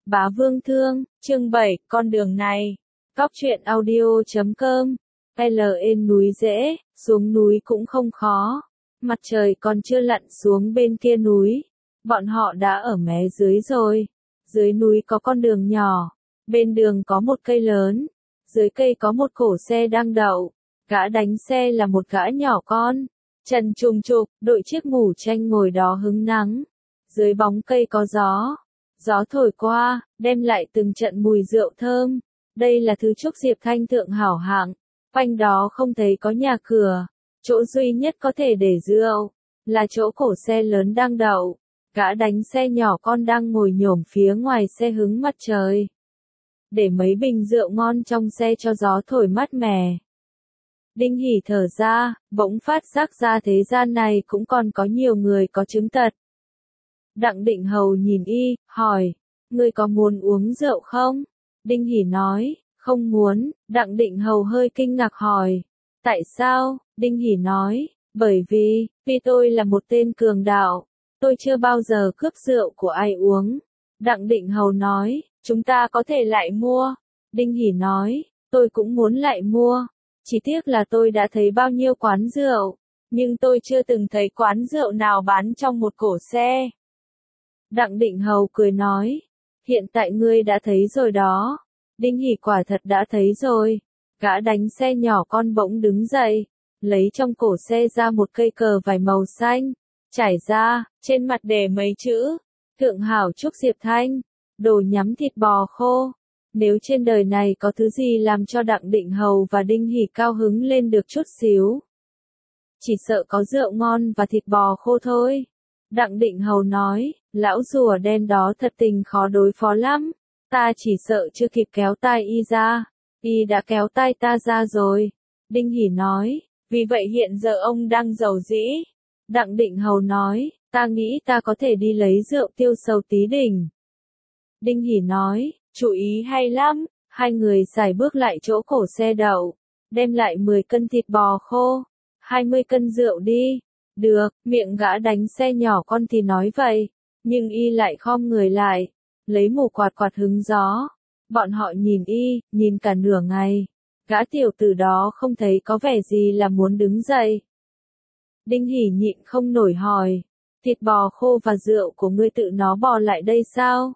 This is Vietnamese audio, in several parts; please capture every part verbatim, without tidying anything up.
Bá Vương Thương, chương bảy, con đường này. Cóc truyện audio chấm com. Lên núi dễ, xuống núi cũng không khó. Mặt trời còn chưa lặn xuống bên kia núi. Bọn họ đã ở mé dưới rồi. Dưới núi có con đường nhỏ. Bên đường có một cây lớn. Dưới cây có một cổ xe đang đậu. Gã đánh xe là một gã nhỏ con. Trần trùng trục, đội chiếc mũ tranh ngồi đó hứng nắng. Dưới bóng cây có gió. Gió thổi qua, đem lại từng trận mùi rượu thơm. Đây là thứ Trúc Diệp Thanh thượng hảo hạng. Quanh đó không thấy có nhà cửa. Chỗ duy nhất có thể để rượu, là chỗ cổ xe lớn đang đậu. Gã đánh xe nhỏ con đang ngồi nhổm phía ngoài xe hứng mặt trời. Để mấy bình rượu ngon trong xe cho gió thổi mát mẻ. Đinh Hỉ thở ra, bỗng phát giác ra thế gian này cũng còn có nhiều người có chứng tật. Đặng Định Hầu nhìn y, hỏi, ngươi có muốn uống rượu không? Đinh Hỉ nói, không muốn. Đặng Định Hầu hơi kinh ngạc hỏi, tại sao? Đinh Hỉ nói, bởi vì, vì tôi là một tên cường đạo, tôi chưa bao giờ cướp rượu của ai uống. Đặng Định Hầu nói, chúng ta có thể lại mua. Đinh Hỉ nói, tôi cũng muốn lại mua, chỉ tiếc là tôi đã thấy bao nhiêu quán rượu, nhưng tôi chưa từng thấy quán rượu nào bán trong một cổ xe. Đặng Định Hầu cười nói, hiện tại ngươi đã thấy rồi đó. Đinh Hỉ quả thật đã thấy rồi. Gã đánh xe nhỏ con bỗng đứng dậy, lấy trong cổ xe ra một cây cờ vải màu xanh, trải ra, trên mặt để mấy chữ, Thượng hảo Trúc Diệp Thanh, đồ nhắm thịt bò khô. Nếu trên đời này có thứ gì làm cho Đặng Định Hầu và Đinh Hỉ cao hứng lên được chút xíu, chỉ sợ có rượu ngon và thịt bò khô thôi. Đặng Định Hầu nói, lão rùa đen đó thật tình khó đối phó lắm, ta chỉ sợ chưa kịp kéo tai y ra, y đã kéo tai ta ra rồi. Đinh Hỉ nói, vì vậy hiện giờ ông đang giàu dĩ. Đặng Định Hầu nói, ta nghĩ ta có thể đi lấy rượu tiêu sầu tí đỉnh. Đinh Hỉ nói, chủ ý hay lắm. Hai người xài bước lại chỗ cổ xe đậu, đem lại mười cân thịt bò khô, hai mươi cân rượu đi. Được, miệng gã đánh xe nhỏ con thì nói vậy, nhưng y lại khom người lại, lấy mù quạt quạt hứng gió. Bọn họ nhìn y, nhìn cả nửa ngày. Gã tiểu tử đó không thấy có vẻ gì là muốn đứng dậy. Đinh Hỉ nhịn không nổi hỏi, thịt bò khô và rượu của ngươi tự nó bò lại đây sao?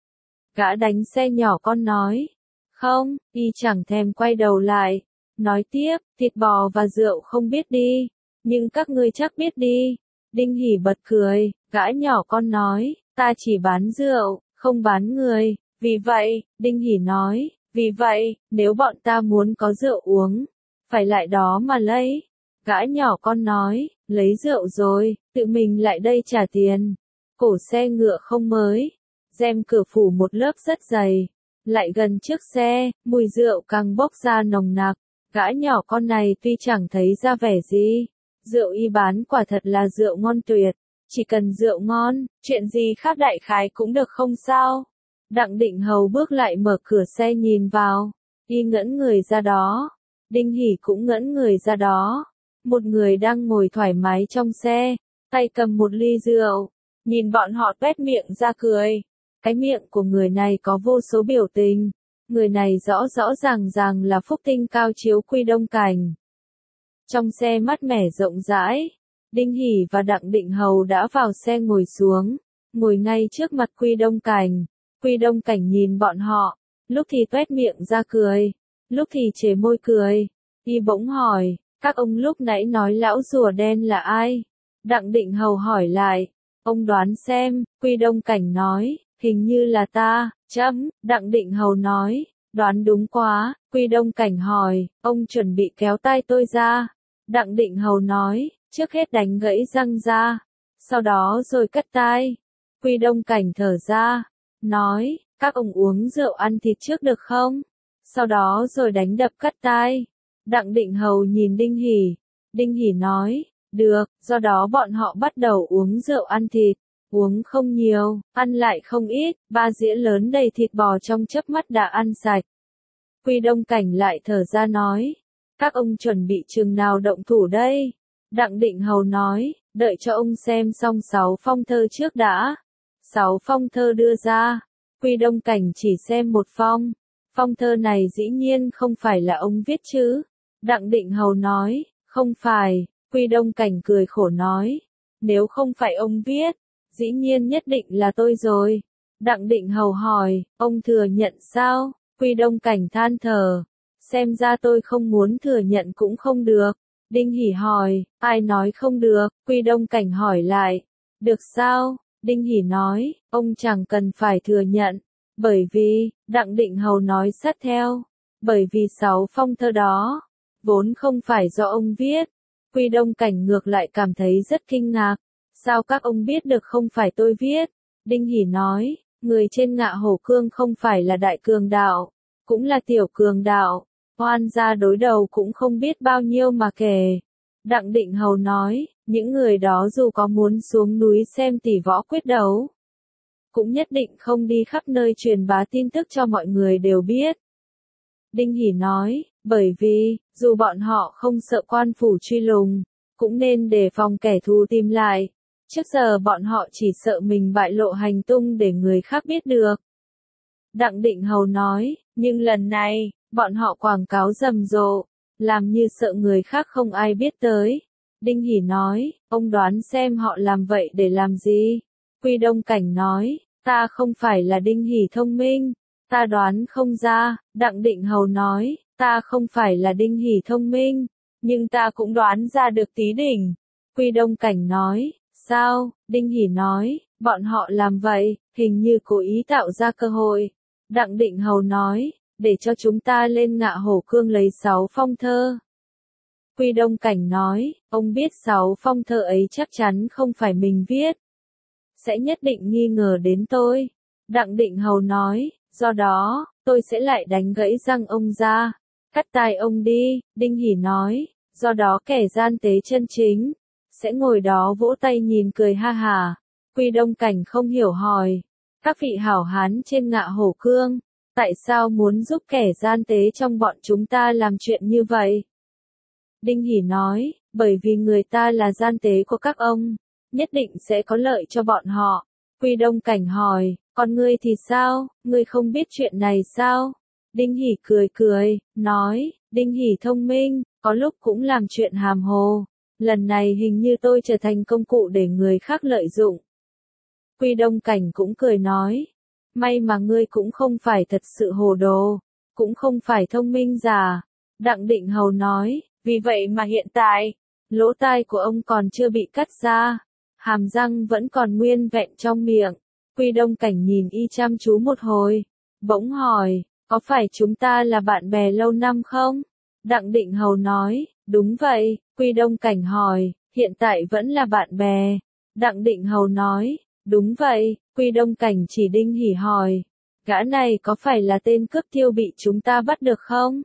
Gã đánh xe nhỏ con nói, không, y chẳng thèm quay đầu lại. Nói tiếp, thịt bò và rượu không biết đi, nhưng các ngươi chắc biết đi. Đinh Hỉ bật cười, gã nhỏ con nói, ta chỉ bán rượu, không bán người. Vì vậy, Đinh Hỉ nói, vì vậy, nếu bọn ta muốn có rượu uống, phải lại đó mà lấy. Gã nhỏ con nói, lấy rượu rồi, tự mình lại đây trả tiền. Cổ xe ngựa không mới, rèm cửa phủ một lớp rất dày. Lại gần trước xe, mùi rượu càng bốc ra nồng nặc. Gã nhỏ con này tuy chẳng thấy ra vẻ gì, rượu y bán quả thật là rượu ngon tuyệt. Chỉ cần rượu ngon, chuyện gì khác đại khái cũng được không sao. Đặng Định Hầu bước lại mở cửa xe nhìn vào, y ngẩn người ra đó. Đinh Hỉ cũng ngẩn người ra đó. Một người đang ngồi thoải mái trong xe, tay cầm một ly rượu, nhìn bọn họ tuét miệng ra cười. Cái miệng của người này có vô số biểu tình. Người này rõ rõ ràng ràng là phúc tinh cao chiếu Quy Đông Cảnh. Trong xe mát mẻ rộng rãi, Đinh Hỉ và Đặng Định Hầu đã vào xe ngồi xuống, ngồi ngay trước mặt Quy Đông Cảnh. Quy Đông Cảnh nhìn bọn họ, lúc thì tuét miệng ra cười, lúc thì chề môi cười. Y bỗng hỏi, các ông lúc nãy nói lão rùa đen là ai? Đặng Định Hầu hỏi lại, ông đoán xem. Quy Đông Cảnh nói, hình như là ta. Chấm. Đặng Định Hầu nói, đoán đúng quá. Quy Đông Cảnh hỏi, ông chuẩn bị kéo tai tôi ra. Đặng Định Hầu nói, trước hết đánh gãy răng ra, sau đó rồi cắt tai. Quy Đông Cảnh thở ra, nói, các ông uống rượu ăn thịt trước được không? Sau đó rồi đánh đập cắt tai. Đặng Định Hầu nhìn Đinh Hỉ. Đinh Hỉ nói, được, do đó bọn họ bắt đầu uống rượu ăn thịt. Uống không nhiều, ăn lại không ít, ba dĩa lớn đầy thịt bò trong chớp mắt đã ăn sạch. Quy Đông Cảnh lại thở ra nói, các ông chuẩn bị chừng nào động thủ đây? Đặng Định Hầu nói, đợi cho ông xem xong sáu phong thơ trước đã. Sáu phong thơ đưa ra, Quy Đông Cảnh chỉ xem một phong. Phong thơ này dĩ nhiên không phải là ông viết chứ. Đặng Định Hầu nói, không phải. Quy Đông Cảnh cười khổ nói, nếu không phải ông viết, dĩ nhiên nhất định là tôi rồi. Đặng Định Hầu hỏi, ông thừa nhận sao? Quy Đông Cảnh than thở, xem ra tôi không muốn thừa nhận cũng không được. Đinh Hỷ hỏi, ai nói không được? Quy Đông Cảnh hỏi lại, được sao? Đinh Hỷ nói, ông chẳng cần phải thừa nhận, bởi vì, Đặng Định Hầu nói sát theo, bởi vì sáu phong thơ đó, vốn không phải do ông viết. Quy Đông Cảnh ngược lại cảm thấy rất kinh ngạc, sao các ông biết được không phải tôi viết? Đinh Hỷ nói, người trên Ngạ Hổ Cương không phải là đại cường đạo, cũng là tiểu cường đạo, oan gia đối đầu cũng không biết bao nhiêu mà kể. Đặng Định Hầu nói, những người đó dù có muốn xuống núi xem tỷ võ quyết đấu, cũng nhất định không đi khắp nơi truyền bá tin tức cho mọi người đều biết. Đinh Hỷ nói, bởi vì, dù bọn họ không sợ quan phủ truy lùng, cũng nên đề phòng kẻ thù tìm lại. Trước giờ bọn họ chỉ sợ mình bại lộ hành tung để người khác biết được. Đặng Định Hầu nói, nhưng lần này, bọn họ quảng cáo rầm rộ, làm như sợ người khác không ai biết tới. Đinh Hỷ nói, ông đoán xem họ làm vậy để làm gì? Quy Đông Cảnh nói, ta không phải là Đinh Hỷ thông minh, ta đoán không ra. Đặng Định Hầu nói, ta không phải là Đinh Hỷ thông minh, nhưng ta cũng đoán ra được tí đỉnh. Quy Đông Cảnh nói, sao? Đinh Hỷ nói, bọn họ làm vậy, hình như cố ý tạo ra cơ hội. Đặng Định Hầu nói, để cho chúng ta lên Ngạ Hổ Cương lấy sáu phong thơ. Quy Đông Cảnh nói, ông biết sáu phong thơ ấy chắc chắn không phải mình viết, sẽ nhất định nghi ngờ đến tôi. Đặng Định Hầu nói, do đó, tôi sẽ lại đánh gãy răng ông ra, cắt tai ông đi. Đinh Hỷ nói, do đó kẻ gian tế chân chính, sẽ ngồi đó vỗ tay nhìn cười ha hả. Quy Đông Cảnh không hiểu hỏi, các vị hảo hán trên Ngạ Hổ Cương, tại sao muốn giúp kẻ gian tế trong bọn chúng ta làm chuyện như vậy? Đinh Hỷ nói, bởi vì người ta là gian tế của các ông, nhất định sẽ có lợi cho bọn họ. Quy Đông Cảnh hỏi, còn ngươi thì sao, ngươi không biết chuyện này sao? Đinh Hỷ cười cười, nói, Đinh Hỷ thông minh, có lúc cũng làm chuyện hàm hồ. Lần này hình như tôi trở thành công cụ để người khác lợi dụng. Quy Đông Cảnh cũng cười nói, may mà ngươi cũng không phải thật sự hồ đồ, cũng không phải thông minh giả. Đặng Định Hầu nói, vì vậy mà hiện tại, lỗ tai của ông còn chưa bị cắt ra, hàm răng vẫn còn nguyên vẹn trong miệng. Quy Đông Cảnh nhìn y chăm chú một hồi, bỗng hỏi, có phải chúng ta là bạn bè lâu năm không? Đặng Định Hầu nói, đúng vậy. Quy Đông Cảnh hỏi, hiện tại vẫn là bạn bè? Đặng Định Hầu nói, đúng vậy. Quy Đông Cảnh chỉ Đinh Hỷ hỏi, gã này có phải là tên cướp tiêu bị chúng ta bắt được không?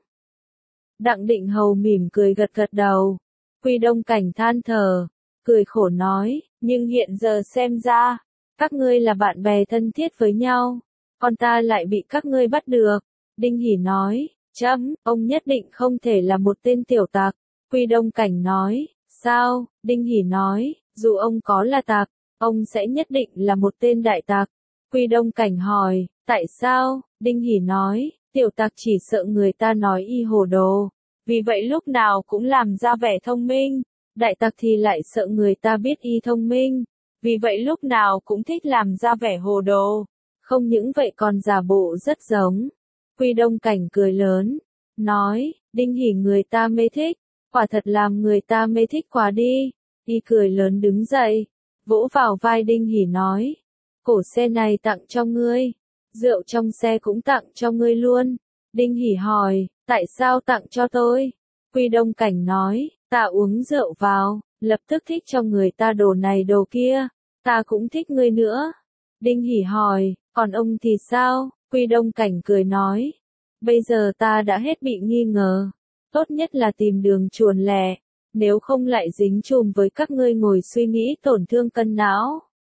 Đặng Định Hầu mỉm cười gật gật đầu. Quy Đông Cảnh than thở, cười khổ nói, nhưng hiện giờ xem ra, các ngươi là bạn bè thân thiết với nhau, còn ta lại bị các ngươi bắt được. Đinh Hỷ nói, chấm, ông nhất định không thể là một tên tiểu tặc. Quy Đông Cảnh nói, sao? Đinh Hỷ nói, dù ông có là tặc, ông sẽ nhất định là một tên đại tặc. Quy Đông Cảnh hỏi, tại sao? Đinh Hỷ nói, tiểu tặc chỉ sợ người ta nói y hồ đồ, vì vậy lúc nào cũng làm ra vẻ thông minh. Đại tặc thì lại sợ người ta biết y thông minh, vì vậy lúc nào cũng thích làm ra vẻ hồ đồ. Không những vậy còn giả bộ rất giống. Quy Đông Cảnh cười lớn, nói, Đinh Hỷ người ta mê thích, quả thật làm người ta mê thích quá đi. Y cười lớn đứng dậy, vỗ vào vai Đinh Hỷ nói, cổ xe này tặng cho ngươi, rượu trong xe cũng tặng cho ngươi luôn. Đinh Hỷ hỏi, tại sao tặng cho tôi? Quy Đông Cảnh nói, ta uống rượu vào, lập tức thích cho người ta đồ này đồ kia, ta cũng thích ngươi nữa. Đinh Hỷ hỏi, còn ông thì sao? Quy Đông Cảnh cười nói, bây giờ ta đã hết bị nghi ngờ, tốt nhất là tìm đường chuồn lẻ, nếu không lại dính chùm với các ngươi ngồi suy nghĩ tổn thương cân não.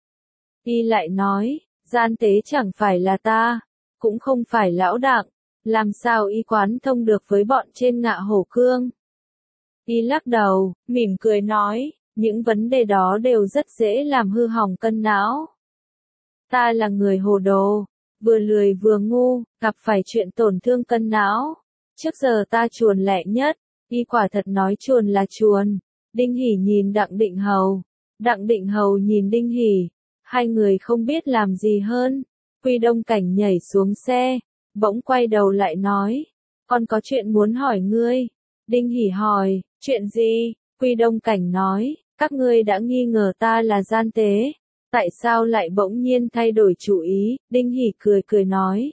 Y lại nói, gian tế chẳng phải là ta, cũng không phải lão Đặng, làm sao y quán thông được với bọn trên Ngạ Hổ Cương? Y lắc đầu, mỉm cười nói, những vấn đề đó đều rất dễ làm hư hỏng cân não. Ta là người hồ đồ, vừa lười vừa ngu, gặp phải chuyện tổn thương cân não. Trước giờ ta chuồn lẹ nhất, y quả thật nói chuồn là chuồn. Đinh Hỷ nhìn Đặng Định Hầu. Đặng Định Hầu nhìn Đinh Hỷ. Hai người không biết làm gì hơn. Quy Đông Cảnh nhảy xuống xe, bỗng quay đầu lại nói. Con có chuyện muốn hỏi ngươi. Đinh Hỷ hỏi, chuyện gì? Quy Đông Cảnh nói, các ngươi đã nghi ngờ ta là gian tế. Tại sao lại bỗng nhiên thay đổi chủ ý? Đinh Hỷ cười cười nói.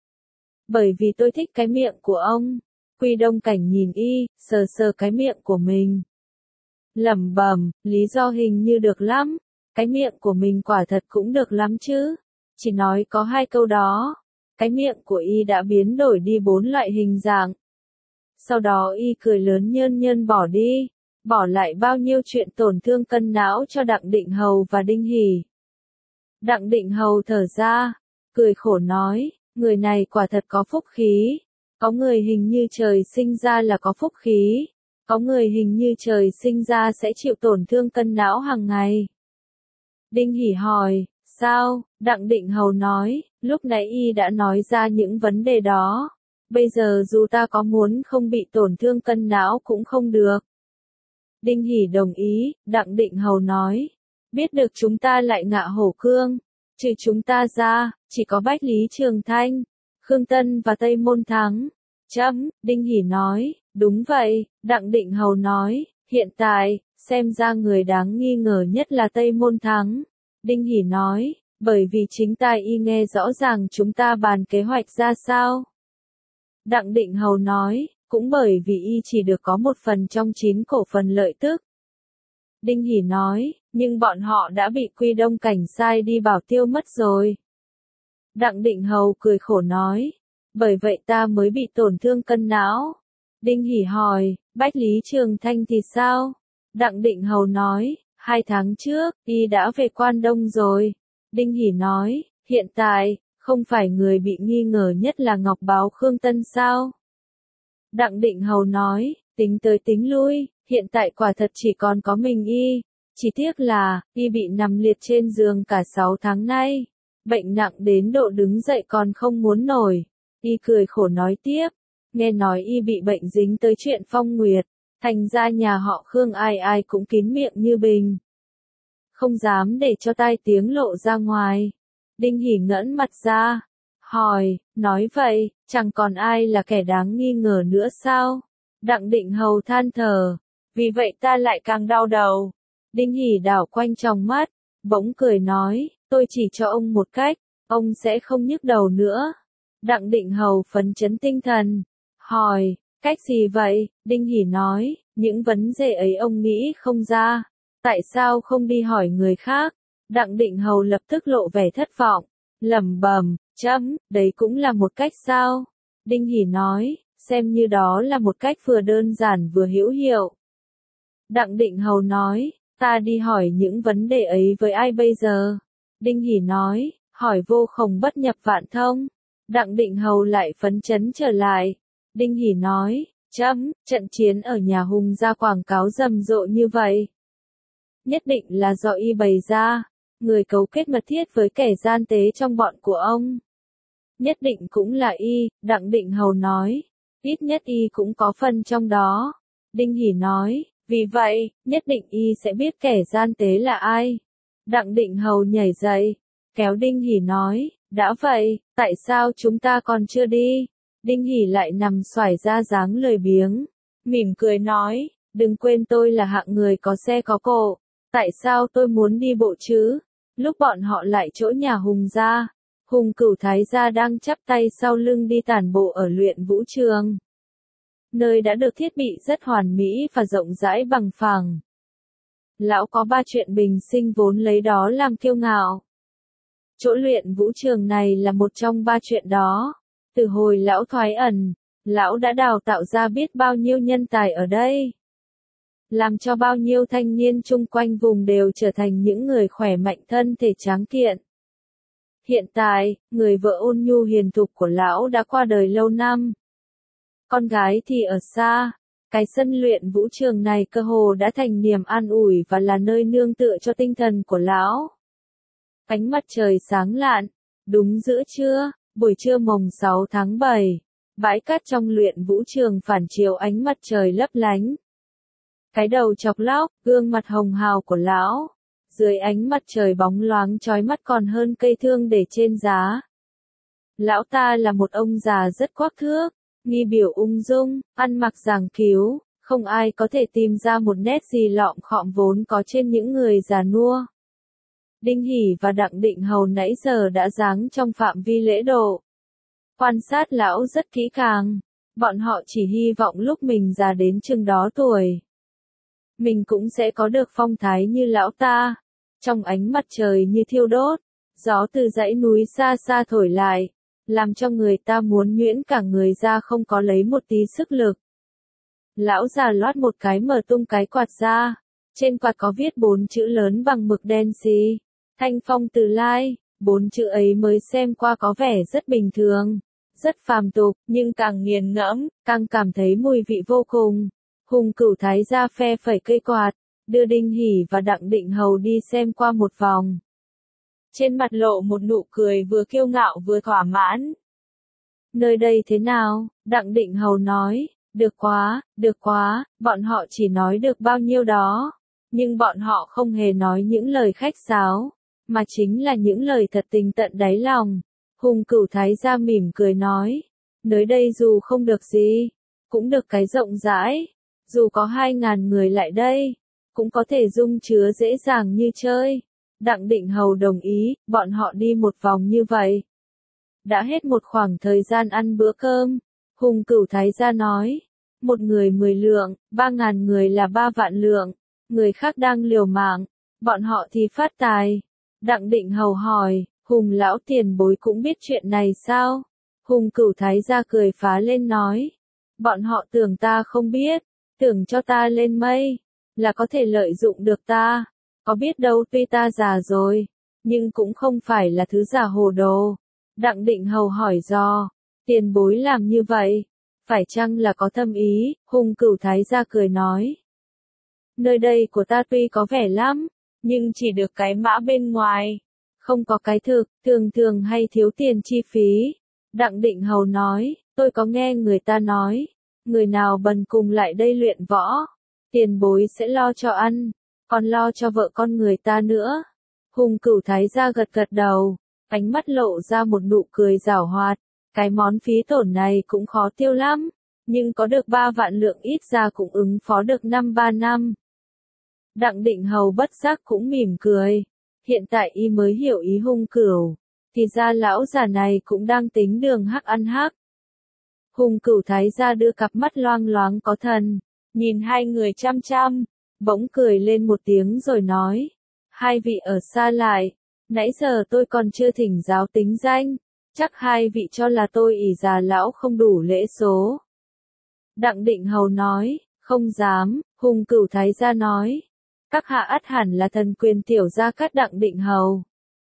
Bởi vì tôi thích cái miệng của ông. Quy Đông Cảnh nhìn y, sờ sờ cái miệng của mình. Lẩm bẩm, lý do hình như được lắm. Cái miệng của mình quả thật cũng được lắm chứ. Chỉ nói có hai câu đó. Cái miệng của y đã biến đổi đi bốn loại hình dạng. Sau đó y cười lớn nhơn nhơn bỏ đi. Bỏ lại bao nhiêu chuyện tổn thương cân não cho Đặng Định Hầu và Đinh Hỷ. Đặng Định Hầu thở ra, cười khổ nói, người này quả thật có phúc khí. Có người hình như trời sinh ra là có phúc khí. Có người hình như trời sinh ra sẽ chịu tổn thương cân não hàng ngày. Đinh Hỷ hỏi, sao? Đặng Định Hầu nói, lúc nãy y đã nói ra những vấn đề đó. Bây giờ dù ta có muốn không bị tổn thương cân não cũng không được. Đinh Hỷ đồng ý, Đặng Định Hầu nói. Biết được chúng ta lại ngạ hổ cương. Trừ chúng ta ra, chỉ có Bách Lý Trường Thanh, Khương Tân và Tây Môn Thắng. Chấm, Đinh Hỷ nói, đúng vậy, Đặng Định Hầu nói, hiện tại, xem ra người đáng nghi ngờ nhất là Tây Môn Thắng. Đinh Hỷ nói, bởi vì chính tai y nghe rõ ràng chúng ta bàn kế hoạch ra sao. Đặng Định Hầu nói, cũng bởi vì y chỉ được có một phần trong chín cổ phần lợi tức. Đinh Hỷ nói, nhưng bọn họ đã bị Quy Đông Cảnh sai đi bảo tiêu mất rồi. Đặng Định Hầu cười khổ nói, bởi vậy ta mới bị tổn thương cân não. Đinh Hỷ hỏi, Bách Lý Trường Thanh thì sao? Đặng Định Hầu nói, hai tháng trước, y đã về Quan Đông rồi. Đinh Hỷ nói, hiện tại, không phải người bị nghi ngờ nhất là Ngọc Báo Khương Tân sao? Đặng Định Hầu nói, tính tới tính lui, hiện tại quả thật chỉ còn có mình y. Chỉ tiếc là, y bị nằm liệt trên giường cả sáu tháng nay. Bệnh nặng đến độ đứng dậy còn không muốn nổi. Y cười khổ nói tiếp, nghe nói y bị bệnh dính tới chuyện Phong Nguyệt. Thành ra nhà họ Khương ai ai cũng kín miệng như bình. Không dám để cho tai tiếng lộ ra ngoài. Đinh Hỷ ngẩng mặt ra, hỏi, nói vậy, chẳng còn ai là kẻ đáng nghi ngờ nữa sao? Đặng Định Hầu than thở, vì vậy ta lại càng đau đầu. Đinh Hỷ đảo quanh tròng mắt, bỗng cười nói, tôi chỉ cho ông một cách, ông sẽ không nhức đầu nữa. Đặng Định Hầu phấn chấn tinh thần, hỏi, cách gì vậy? Đinh Hỷ nói, những vấn đề ấy ông nghĩ không ra, tại sao không đi hỏi người khác? Đặng Định Hầu lập tức lộ vẻ thất vọng, lẩm bẩm, chấm, đấy cũng là một cách sao? Đinh Hỷ nói, xem như đó là một cách vừa đơn giản vừa hữu hiệu. Đặng Định Hầu nói, ta đi hỏi những vấn đề ấy với ai bây giờ? Đinh Hỷ nói, hỏi Vô Khổng Bất Nhập Vạn Thông. Đặng Định Hầu lại phấn chấn trở lại. Đinh Hỷ nói, chấm, trận chiến ở nhà Hùng ra quảng cáo rầm rộ như vậy. Nhất định là do y bày ra, người cấu kết mật thiết với kẻ gian tế trong bọn của ông. Nhất định cũng là y, Đặng Định Hầu nói, ít nhất y cũng có phần trong đó. Đinh Hỷ nói, vì vậy, nhất định y sẽ biết kẻ gian tế là ai. Đặng Định Hầu nhảy dậy, kéo Đinh Hỷ nói, đã vậy, tại sao chúng ta còn chưa đi? Đinh Hỷ lại nằm xoải ra dáng lười biếng, mỉm cười nói, đừng quên tôi là hạng người có xe có cộ, tại sao tôi muốn đi bộ chứ? Lúc bọn họ lại chỗ nhà Hùng gia, Hùng Cửu Thái gia đang chắp tay sau lưng đi tản bộ ở Luyện Vũ Trường. Nơi đã được thiết bị rất hoàn mỹ và rộng rãi bằng phẳng. Lão có ba chuyện bình sinh vốn lấy đó làm kiêu ngạo. Chỗ Luyện Vũ Trường này là một trong ba chuyện đó. Từ hồi lão thoái ẩn, lão đã đào tạo ra biết bao nhiêu nhân tài ở đây. Làm cho bao nhiêu thanh niên chung quanh vùng đều trở thành những người khỏe mạnh thân thể tráng kiện. Hiện tại, người vợ ôn nhu hiền thục của lão đã qua đời lâu năm. Con gái thì ở xa, cái sân Luyện Vũ Trường này cơ hồ đã thành niềm an ủi và là nơi nương tựa cho tinh thần của lão. Ánh mặt trời sáng lạn, Đúng giữa trưa, buổi trưa mồng sáu tháng bảy, bãi cát trong luyện vũ trường phản chiếu ánh mặt trời lấp lánh. Cái đầu chọc lóc, gương mặt hồng hào của lão, dưới ánh mặt trời bóng loáng chói mắt còn hơn cây thương để trên giá. Lão ta là một ông già rất quắc thước, nghi biểu ung dung, ăn mặc giảng cứu, không ai có thể tìm ra một nét gì lọm khọm vốn có trên những người già nua. Đinh Hỷ và Đặng Định Hầu nãy giờ đã giáng trong phạm vi lễ độ. Quan sát lão rất kỹ càng, bọn họ chỉ hy vọng lúc mình già đến chừng đó tuổi, mình cũng sẽ có được phong thái như lão ta. Trong ánh mặt trời như thiêu đốt, gió từ dãy núi xa xa thổi lại, làm cho người ta muốn nhuyễn cả người ra không có lấy một tí sức lực. Lão già loát một cái mở tung cái quạt ra, trên quạt có viết bốn chữ lớn bằng mực đen xì, Thanh Phong Từ Lai. Bốn chữ ấy mới xem qua có vẻ rất bình thường, rất phàm tục, nhưng càng nghiền ngẫm, càng cảm thấy mùi vị vô cùng. Hùng Cửu Thái gia phe phẩy cây quạt, đưa Đinh Hỷ và Đặng Định Hầu đi xem qua một vòng. Trên mặt lộ một nụ cười vừa kiêu ngạo vừa thỏa mãn. Nơi đây thế nào? Đặng Định Hầu nói, được quá, được quá, bọn họ chỉ nói được bao nhiêu đó. Nhưng bọn họ không hề nói những lời khách sáo, mà chính là những lời thật tình tận đáy lòng. Hùng Cửu Thái gia mỉm cười nói, nơi đây dù không được gì, cũng được cái rộng rãi, dù có hai ngàn người lại đây, cũng có thể dung chứa dễ dàng như chơi. Đặng Định Hầu đồng ý, bọn họ đi một vòng như vậy. Đã hết một khoảng thời gian ăn bữa cơm, Hùng Cửu Thái gia nói, một người mười lượng, ba ngàn người là ba vạn lượng, người khác đang liều mạng, bọn họ thì phát tài. Đặng Định Hầu hỏi, Hùng lão tiền bối cũng biết chuyện này sao? Hùng Cửu Thái gia cười phá lên nói, bọn họ tưởng ta không biết, tưởng cho ta lên mây, là có thể lợi dụng được ta, có biết đâu tuy ta già rồi, nhưng cũng không phải là thứ giả hồ đồ. Đặng Định Hầu hỏi dò, tiền bối làm như vậy, phải chăng là có thâm ý? Hùng Cửu Thái gia cười nói, nơi đây của ta tuy có vẻ lắm, nhưng chỉ được cái mã bên ngoài, không có cái thực, thường thường hay thiếu tiền chi phí. Đặng Định Hầu nói, tôi có nghe người ta nói, người nào bần cùng lại đây luyện võ, tiền bối sẽ lo cho ăn, còn lo cho vợ con người ta nữa. Hùng Cửu Thái gia gật gật đầu, ánh mắt lộ ra một nụ cười giảo hoạt, cái món phí tổn này cũng khó tiêu lắm, nhưng có được ba vạn lượng ít ra cũng ứng phó được năm ba năm. Đặng Định Hầu bất giác cũng mỉm cười, hiện tại y mới hiểu ý Hùng Cửu, thì ra lão già này cũng đang tính đường hắc ăn hắc. Hùng Cửu Thái gia đưa cặp mắt loang loáng có thần, nhìn hai người chăm chăm, bỗng cười lên một tiếng rồi nói, hai vị ở xa lại, nãy giờ tôi còn chưa thỉnh giáo tính danh, chắc hai vị cho là tôi ỷ già lão không đủ lễ số. Đặng Định Hầu nói, không dám. Hùng Cửu Thái gia nói, các hạ ắt hẳn là thần quyền tiểu gia Cát Đặng Định Hầu.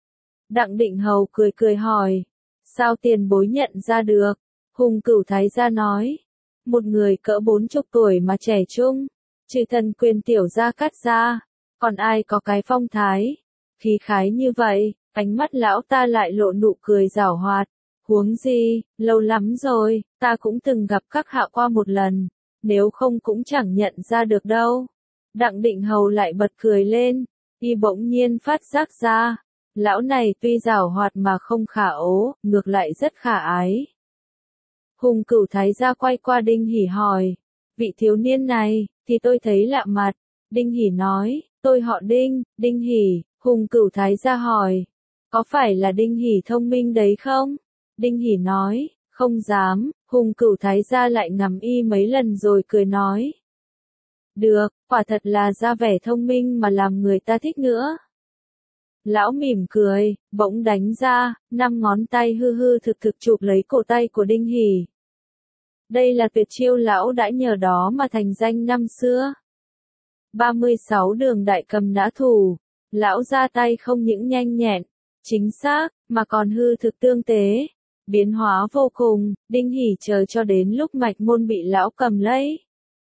Đặng Định Hầu cười cười hỏi, sao tiền bối nhận ra được? Hùng Cửu Thái gia nói, một người cỡ bốn chục tuổi mà trẻ trung, trừ thần quyền tiểu gia Cát gia, còn ai có cái phong thái, khí khái như vậy? Ánh mắt lão ta lại lộ nụ cười giảo hoạt, huống gì, lâu lắm rồi, ta cũng từng gặp các hạ qua một lần, nếu không cũng chẳng nhận ra được đâu. Đặng Định Hầu lại bật cười lên, y bỗng nhiên phát giác ra, lão này tuy giảo hoạt mà không khả ố, ngược lại rất khả ái. Hùng Cửu Thái gia quay qua Đinh Hỷ hỏi, vị thiếu niên này, thì tôi thấy lạ mặt. Đinh Hỷ nói, tôi họ Đinh. Đinh Hỷ. Hùng Cửu Thái gia hỏi, có phải là Đinh Hỷ thông minh đấy không? Đinh Hỷ nói, không dám. Hùng Cửu Thái gia lại ngắm y mấy lần rồi cười nói, được, quả thật là ra vẻ thông minh mà làm người ta thích nữa. Lão mỉm cười, bỗng đánh ra, năm ngón tay hư hư thực thực chụp lấy cổ tay của Đinh Hỷ. Đây là tuyệt chiêu lão đã nhờ đó mà thành danh năm xưa. ba mươi sáu đường đại cầm nã thủ, lão ra tay không những nhanh nhẹn, chính xác, mà còn hư thực tương tế, biến hóa vô cùng. Đinh Hỷ chờ cho đến lúc mạch môn bị lão cầm lấy.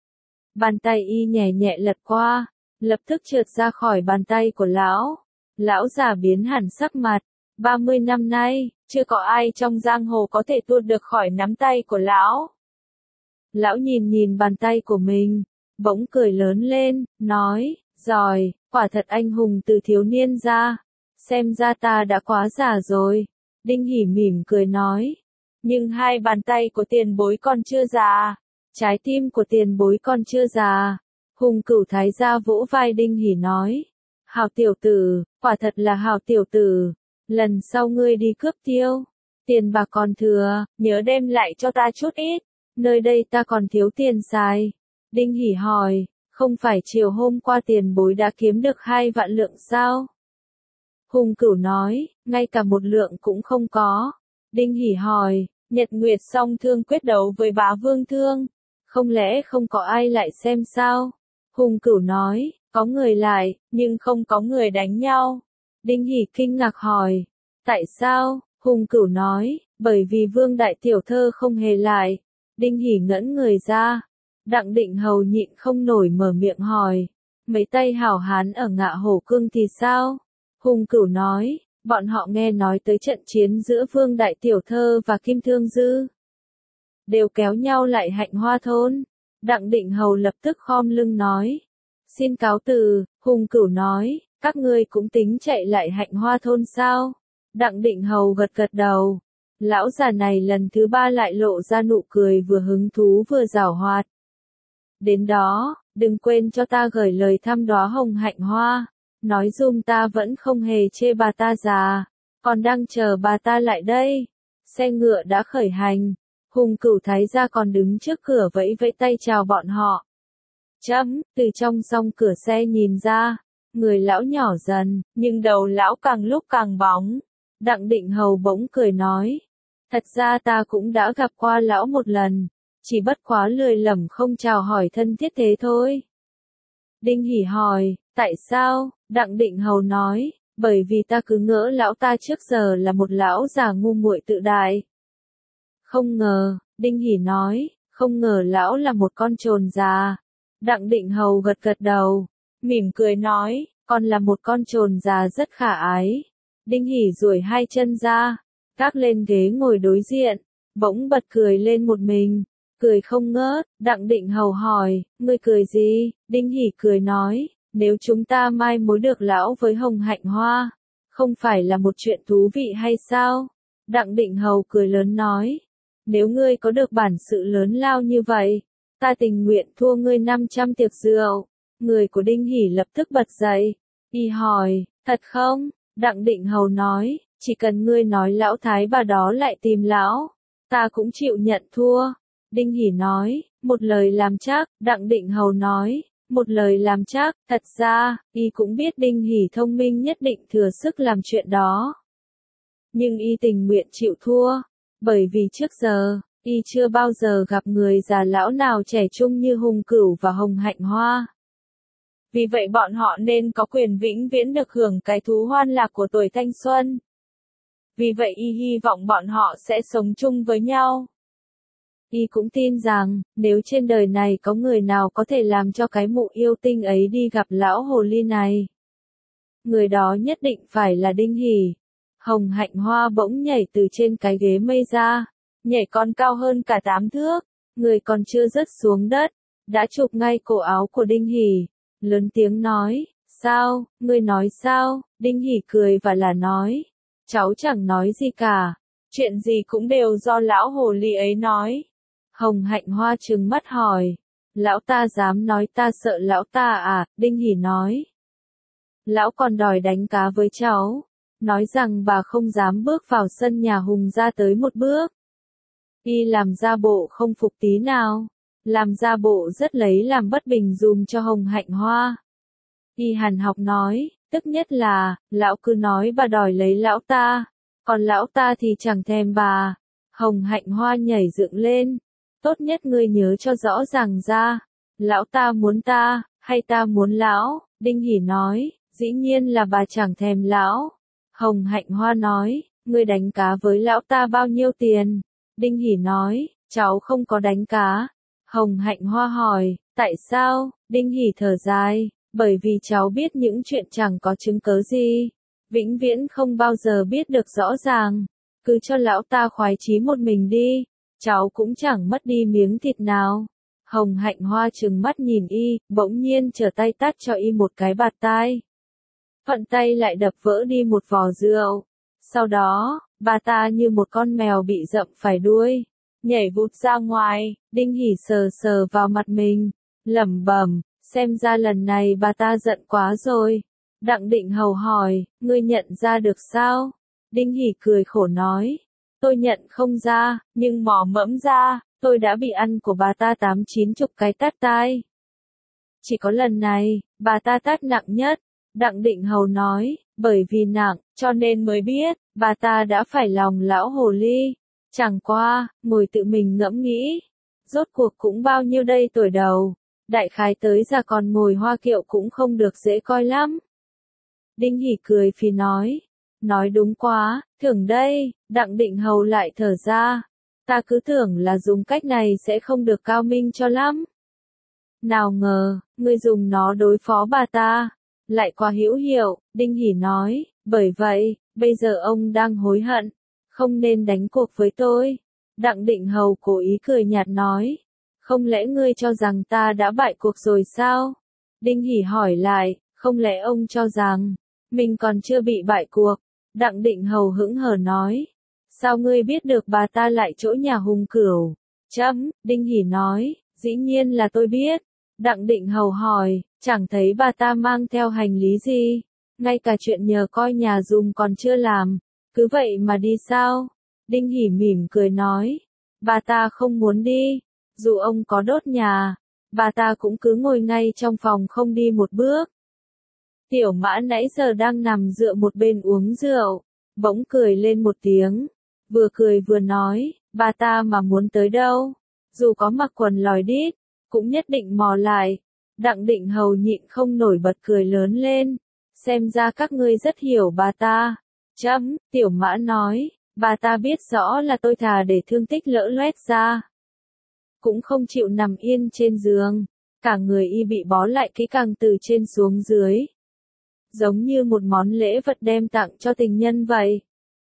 Bàn tay y nhẹ nhẹ lật qua, lập tức trượt ra khỏi bàn tay của lão. Lão già biến hẳn sắc mặt, ba mươi năm nay, chưa có ai trong giang hồ có thể tuột được khỏi nắm tay của lão. Lão nhìn nhìn bàn tay của mình, bỗng cười lớn lên, nói, giỏi, quả thật anh hùng từ thiếu niên ra, xem ra ta đã quá già rồi. Đinh Hỉ mỉm cười nói, nhưng hai bàn tay của tiền bối còn chưa già, trái tim của tiền bối còn chưa già. Hùng Cửu thái gia vỗ vai Đinh Hỉ nói, hào tiểu tử, quả thật là hào tiểu tử, lần sau ngươi đi cướp tiêu, tiền bạc còn thừa, nhớ đem lại cho ta chút ít, nơi đây ta còn thiếu tiền xài. Đinh Hỉ hỏi, không phải chiều hôm qua tiền bối đã kiếm được hai vạn lượng sao? Hùng Cửu nói, ngay cả một lượng cũng không có. Đinh Hỉ hỏi, Nhật Nguyệt song thương quyết đấu với Bá Vương Thương, không lẽ không có ai lại xem sao? Hùng Cửu nói, có người lại, nhưng không có người đánh nhau. Đinh Hỉ kinh ngạc hỏi, tại sao? Hùng Cửu nói, bởi vì Vương đại tiểu thơ không hề lại. Đinh Hỉ ngẩn người ra. Đặng Định Hầu nhịn không nổi mở miệng hỏi, mấy tay hảo hán ở Ngạ Hổ Cương thì sao? Hùng Cửu nói, bọn họ nghe nói tới trận chiến giữa Vương đại tiểu thơ và Kim Thương Dư, đều kéo nhau lại Hạnh Hoa thôn. Đặng Định Hầu lập tức khom lưng nói, xin cáo từ. Hùng Cửu nói, các ngươi cũng tính chạy lại Hạnh Hoa thôn sao? Đặng Định Hầu gật gật đầu. Lão già này lần thứ ba lại lộ ra nụ cười vừa hứng thú vừa giảo hoạt. Đến đó, đừng quên cho ta gửi lời thăm đóa hồng hạnh hoa, nói dùm ta vẫn không hề chê bà ta già, còn đang chờ bà ta lại đây. Xe ngựa đã khởi hành, Hùng Cửu thái gia còn đứng trước cửa vẫy vẫy tay chào bọn họ. Chấm, từ trong song cửa xe nhìn ra, người lão nhỏ dần, nhưng đầu lão càng lúc càng bóng. Đặng Định Hầu bỗng cười nói, thật ra ta cũng đã gặp qua lão một lần, chỉ bất quá lười lẩm không chào hỏi thân thiết thế thôi. Đinh Hỉ hỏi, tại sao? Đặng Định Hầu nói, bởi vì ta cứ ngỡ lão ta trước giờ là một lão già ngu muội tự đại. Không ngờ, Đinh Hỉ nói, không ngờ lão là một con trồn già. Đặng Định Hầu gật gật đầu, mỉm cười nói, con là một con trồn già rất khả ái. Đinh Hỉ duỗi hai chân ra, gác lên ghế ngồi đối diện, bỗng bật cười lên một mình, cười không ngớt. Đặng Định Hầu hỏi, ngươi cười gì? Đinh Hỉ cười nói, nếu chúng ta mai mối được lão với hồng hạnh hoa, không phải là một chuyện thú vị hay sao? Đặng Định Hầu cười lớn nói, nếu ngươi có được bản sự lớn lao như vậy, ta tình nguyện thua ngươi năm trăm tiệc rượu. Người của Đinh Hỉ lập tức bật dậy, y hỏi, thật không? Đặng Định Hầu nói, chỉ cần ngươi nói lão thái bà đó lại tìm lão, ta cũng chịu nhận thua. Đinh Hỉ nói, một lời làm chắc. Đặng Định Hầu nói, một lời làm chắc. Thật ra, y cũng biết Đinh Hỉ thông minh nhất định thừa sức làm chuyện đó, nhưng y tình nguyện chịu thua, bởi vì trước giờ, y chưa bao giờ gặp người già lão nào trẻ trung như Hùng Cửu và Hồng Hạnh Hoa. Vì vậy bọn họ nên có quyền vĩnh viễn được hưởng cái thú hoan lạc của tuổi thanh xuân. Vì vậy y hy vọng bọn họ sẽ sống chung với nhau. Y cũng tin rằng, nếu trên đời này có người nào có thể làm cho cái mụ yêu tinh ấy đi gặp lão hồ ly này, người đó nhất định phải là Đinh Hỉ. Hồng Hạnh Hoa bỗng nhảy từ trên cái ghế mây ra, nhảy còn cao hơn cả tám thước, người còn chưa rớt xuống đất, đã chụp ngay cổ áo của Đinh Hỉ, lớn tiếng nói, sao, ngươi nói sao? Đinh Hỉ cười và là nói, cháu chẳng nói gì cả, chuyện gì cũng đều do lão hồ ly ấy nói. Hồng Hạnh Hoa trừng mắt hỏi, lão ta dám nói ta sợ lão ta à? Đinh Hỉ nói, lão còn đòi đánh cá với cháu, nói rằng bà không dám bước vào sân nhà Hùng ra tới một bước. Y làm ra bộ không phục tí nào, làm ra bộ rất lấy làm bất bình dùm cho Hồng Hạnh Hoa. Y hàn học nói, tức nhất là, lão cứ nói bà đòi lấy lão ta, còn lão ta thì chẳng thèm bà. Hồng Hạnh Hoa nhảy dựng lên, tốt nhất ngươi nhớ cho rõ ràng ra, lão ta muốn ta, hay ta muốn lão? Đinh Hỉ nói, dĩ nhiên là bà chẳng thèm lão. Hồng Hạnh Hoa nói, ngươi đánh cá với lão ta bao nhiêu tiền? Đinh Hỉ nói, cháu không có đánh cá. Hồng Hạnh Hoa hỏi, tại sao? Đinh Hỉ thở dài, bởi vì cháu biết những chuyện chẳng có chứng cớ gì. vĩnh viễn không bao giờ biết được rõ ràng. Cứ cho lão ta khoái chí một mình đi, cháu cũng chẳng mất đi miếng thịt nào. Hồng Hạnh Hoa trừng mắt nhìn y, bỗng nhiên trở tay tát cho y một cái bạt tai. Thuận tay lại đập vỡ đi một vò rượu. Sau đó, bà ta như một con mèo bị dậm phải đuôi, nhảy vụt ra ngoài. Đinh Hỷ sờ sờ vào mặt mình, lẩm bẩm, xem ra lần này bà ta giận quá rồi. Đặng Định Hầu hỏi, ngươi nhận ra được sao? Đinh Hỷ cười khổ nói, tôi nhận không ra, nhưng mò mẫm ra, tôi đã bị ăn của bà ta tám chín chục cái tát tai. Chỉ có lần này, bà ta tát nặng nhất. Đặng Định Hầu nói, bởi vì nặng, cho nên mới biết, bà ta đã phải lòng lão hồ ly. Chẳng qua, ngồi tự mình ngẫm nghĩ, rốt cuộc cũng bao nhiêu đây tuổi đầu, đại khái tới già còn ngồi hoa kiệu cũng không được dễ coi lắm. Đinh Hỷ cười phì nói, nói đúng quá, thưởng đây. Đặng Định Hầu lại thở ra, ta cứ tưởng là dùng cách này sẽ không được cao minh cho lắm. Nào ngờ, ngươi dùng nó đối phó bà ta, lại quá hữu hiệu. Đinh Hỷ nói, bởi vậy, bây giờ ông đang hối hận, không nên đánh cuộc với tôi. Đặng Định Hầu cố ý cười nhạt nói, không lẽ ngươi cho rằng ta đã bại cuộc rồi sao? Đinh Hỷ hỏi lại, không lẽ ông cho rằng mình còn chưa bị bại cuộc? Đặng Định Hầu hững hờ nói, sao ngươi biết được bà ta lại chỗ nhà Hùng Cửu? Chấm, Đinh Hỷ nói, dĩ nhiên là tôi biết. Đặng Định Hầu hỏi, chẳng thấy bà ta mang theo hành lý gì, ngay cả chuyện nhờ coi nhà dùm còn chưa làm, cứ vậy mà đi sao? Đinh Hỷ mỉm cười nói, bà ta không muốn đi, dù ông có đốt nhà, bà ta cũng cứ ngồi ngay trong phòng không đi một bước. Tiểu Mã nãy giờ đang nằm dựa một bên uống rượu, bỗng cười lên một tiếng, vừa cười vừa nói, bà ta mà muốn tới đâu, dù có mặc quần lòi đít, cũng nhất định mò lại. Đặng Định Hầu nhịn không nổi bật cười lớn lên, xem ra các ngươi rất hiểu bà ta. Chấm, Tiểu Mã nói, bà ta biết rõ là tôi thà để thương tích lỡ loét ra, cũng không chịu nằm yên trên giường, cả người y bị bó lại kỹ càng từ trên xuống dưới, giống như một món lễ vật đem tặng cho tình nhân vậy.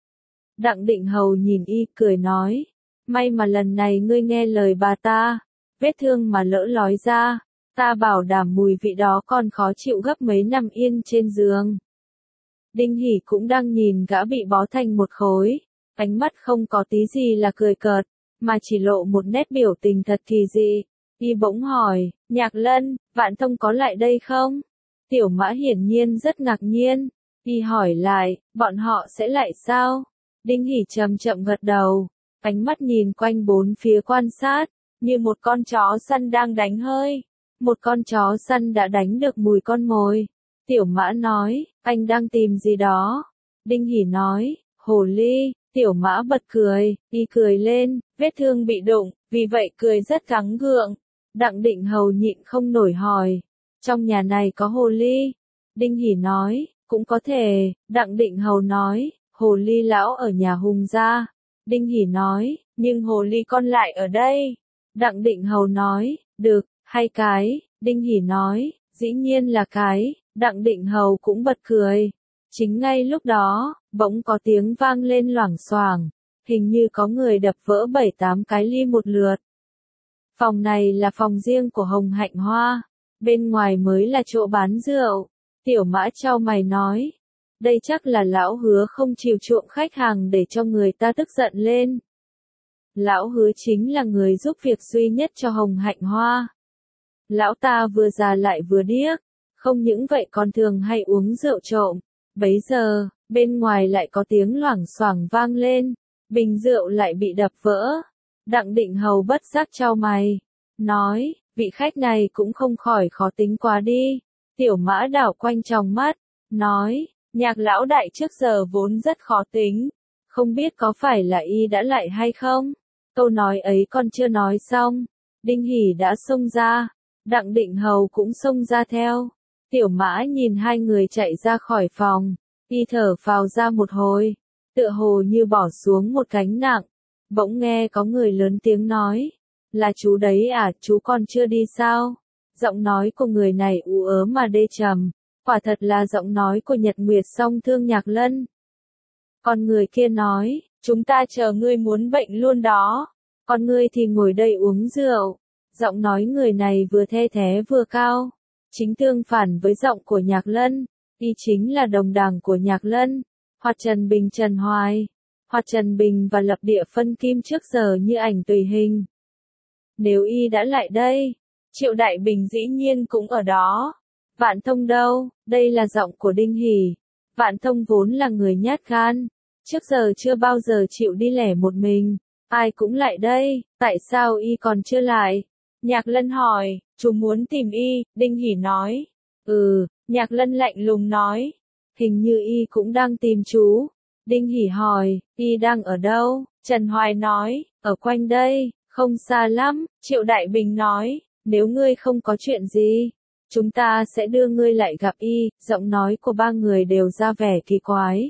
Đặng Định Hầu nhìn y cười nói, may mà lần này ngươi nghe lời bà ta, vết thương mà lỡ lói ra, ta bảo đảm mùi vị đó còn khó chịu gấp mấy nằm yên trên giường. Đinh Hỷ cũng đang nhìn gã bị bó thành một khối, ánh mắt không có tí gì là cười cợt, mà chỉ lộ một nét biểu tình thật kỳ dị. Y bỗng hỏi, Nhạc Lân, Vạn Thông có lại đây không? Tiểu Mã hiển nhiên rất ngạc nhiên. Y hỏi lại, bọn họ sẽ lại sao? Đinh Hỷ chậm chậm gật đầu, ánh mắt nhìn quanh bốn phía quan sát, như một con chó săn đang đánh hơi. Một con chó săn đã đánh được mùi con mồi. Tiểu Mã nói, anh đang tìm gì đó? Đinh Hỷ nói, hồ ly. Tiểu Mã bật cười, y cười lên, vết thương bị đụng, vì vậy cười rất gắng gượng. Đặng Định Hầu nhịn không nổi hỏi, trong nhà này có hồ ly? Đinh Hỷ nói, cũng có thể. Đặng Định Hầu nói, hồ ly lão ở nhà Hùng gia. Đinh Hỷ nói, nhưng hồ ly con lại ở đây. Đặng Định Hầu nói, được, hai cái. Đinh Hỷ nói, dĩ nhiên là cái. Đặng Định Hầu cũng bật cười. Chính ngay lúc đó, bỗng có tiếng vang lên loảng xoảng, hình như có người đập vỡ bảy tám cái ly một lượt. Phòng này là phòng riêng của Hồng Hạnh Hoa, bên ngoài mới là chỗ bán rượu. Tiểu Mã chau mày nói, đây chắc là lão Hứa không chịu chuộng khách hàng để cho người ta tức giận lên. Lão Hứa chính là người giúp việc duy nhất cho Hồng Hạnh Hoa. Lão ta vừa già lại vừa điếc, không những vậy còn thường hay uống rượu trộm. Bấy giờ, bên ngoài lại có tiếng loảng xoảng vang lên, bình rượu lại bị đập vỡ. Đặng Định Hầu bất giác chau mày, nói, vị khách này cũng không khỏi khó tính quá đi. Tiểu Mã đảo quanh tròng mắt, nói, Nhạc lão đại trước giờ vốn rất khó tính, không biết có phải là y đã lại hay không? Câu nói ấy còn chưa nói xong, Đinh Hỷ đã xông ra, Đặng Định Hầu cũng xông ra theo. Tiểu Mã nhìn hai người chạy ra khỏi phòng, y thở phào ra một hồi, tựa hồ như bỏ xuống một gánh nặng. Bỗng nghe có người lớn tiếng nói, là chú đấy à, chú còn chưa đi sao? Giọng nói của người này u ớ mà đê trầm, Quả thật là giọng nói của Nhật Nguyệt song thương Nhạc Lân. Còn người kia nói, chúng ta chờ ngươi muốn bệnh luôn đó. Còn ngươi thì ngồi đây uống rượu. Giọng nói người này vừa the thé vừa cao. Chính tương phản với giọng của Nhạc Lân. Y chính là đồng đảng của Nhạc Lân. Hoạt Trần Bình Trần Hoài. Hoạt Trần Bình và Lập Địa phân kim trước giờ như ảnh tùy hình. Nếu y đã lại đây, Triệu Đại Bình dĩ nhiên cũng ở đó. Vạn Thông đâu? Đây là giọng của Đinh Hỷ. Vạn Thông vốn là người nhát gan. Trước giờ chưa bao giờ chịu đi lẻ một mình. Ai cũng lại đây, tại sao y còn chưa lại? Nhạc Lân hỏi, chú muốn tìm y, Đinh Hỷ nói. Ừ, Nhạc Lân lạnh lùng nói. Hình như y cũng đang tìm chú. Đinh Hỷ hỏi, y đang ở đâu? Trần Hoài nói, ở quanh đây, không xa lắm. Triệu Đại Bình nói, nếu ngươi không có chuyện gì, chúng ta sẽ đưa ngươi lại gặp y. Giọng nói của ba người đều ra vẻ kỳ quái.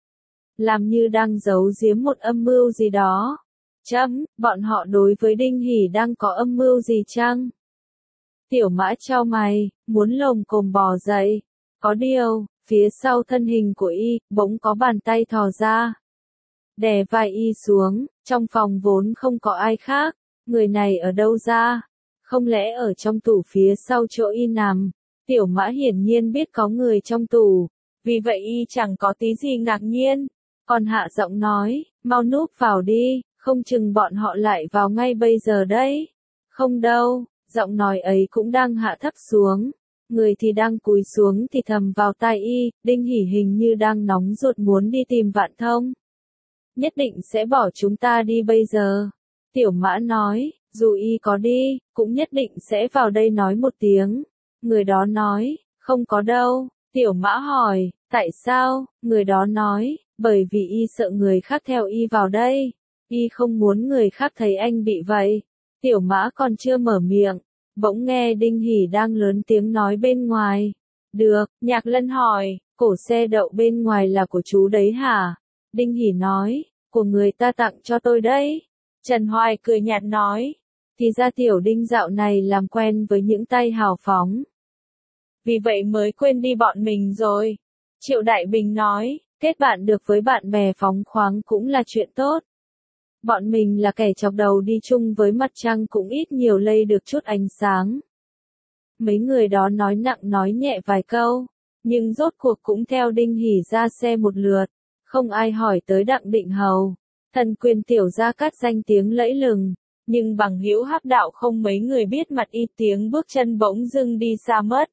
Làm như đang giấu giếm một âm mưu gì đó. Chấm, bọn họ đối với Đinh Hỷ đang có âm mưu gì chăng? Tiểu Mã chau mày, muốn lồm cồm bò dậy. Có điều, phía sau thân hình của y, bỗng có bàn tay thò ra. Đè vai y xuống, trong phòng vốn không có ai khác. Người này ở đâu ra? Không lẽ ở trong tủ phía sau chỗ y nằm? Tiểu Mã hiển nhiên biết có người trong tủ. Vì vậy y chẳng có tí gì ngạc nhiên. Còn hạ giọng nói, mau núp vào đi, không chừng bọn họ lại vào ngay bây giờ đấy. Không đâu, giọng nói ấy cũng đang hạ thấp xuống. Người thì đang cúi xuống thì thầm vào tai y, Đinh Hỷ hình như đang nóng ruột muốn đi tìm Vạn Thông. Nhất định sẽ bỏ chúng ta đi bây giờ. Tiểu Mã nói, dù y có đi, cũng nhất định sẽ vào đây nói một tiếng. Người đó nói, không có đâu. Tiểu Mã hỏi, tại sao? Người đó nói, bởi vì y sợ người khác theo y vào đây. Y không muốn người khác thấy anh bị vậy. Tiểu Mã còn chưa mở miệng. Bỗng nghe Đinh Hỷ đang lớn tiếng nói bên ngoài. Được, Nhạc Lân hỏi, cổ xe đậu bên ngoài là của chú đấy hả? Đinh Hỷ nói, của người ta tặng cho tôi đấy. Trần Hoài cười nhạt nói, thì ra tiểu Đinh dạo này làm quen với những tay hào phóng. Vì vậy mới quên đi bọn mình rồi. Triệu Đại Bình nói, kết bạn được với bạn bè phóng khoáng cũng là chuyện tốt. Bọn mình là kẻ chọc đầu đi chung với mặt trăng cũng ít nhiều lây được chút ánh sáng. Mấy người đó nói nặng nói nhẹ vài câu, nhưng rốt cuộc cũng theo Đinh Hỷ ra xe một lượt. Không ai hỏi tới Đặng Định Hầu. Thần quyền tiểu gia cát danh tiếng lẫy lừng, nhưng bằng hữu hắc đạo không mấy người biết mặt y, tiếng bước chân bỗng dưng đi xa mất.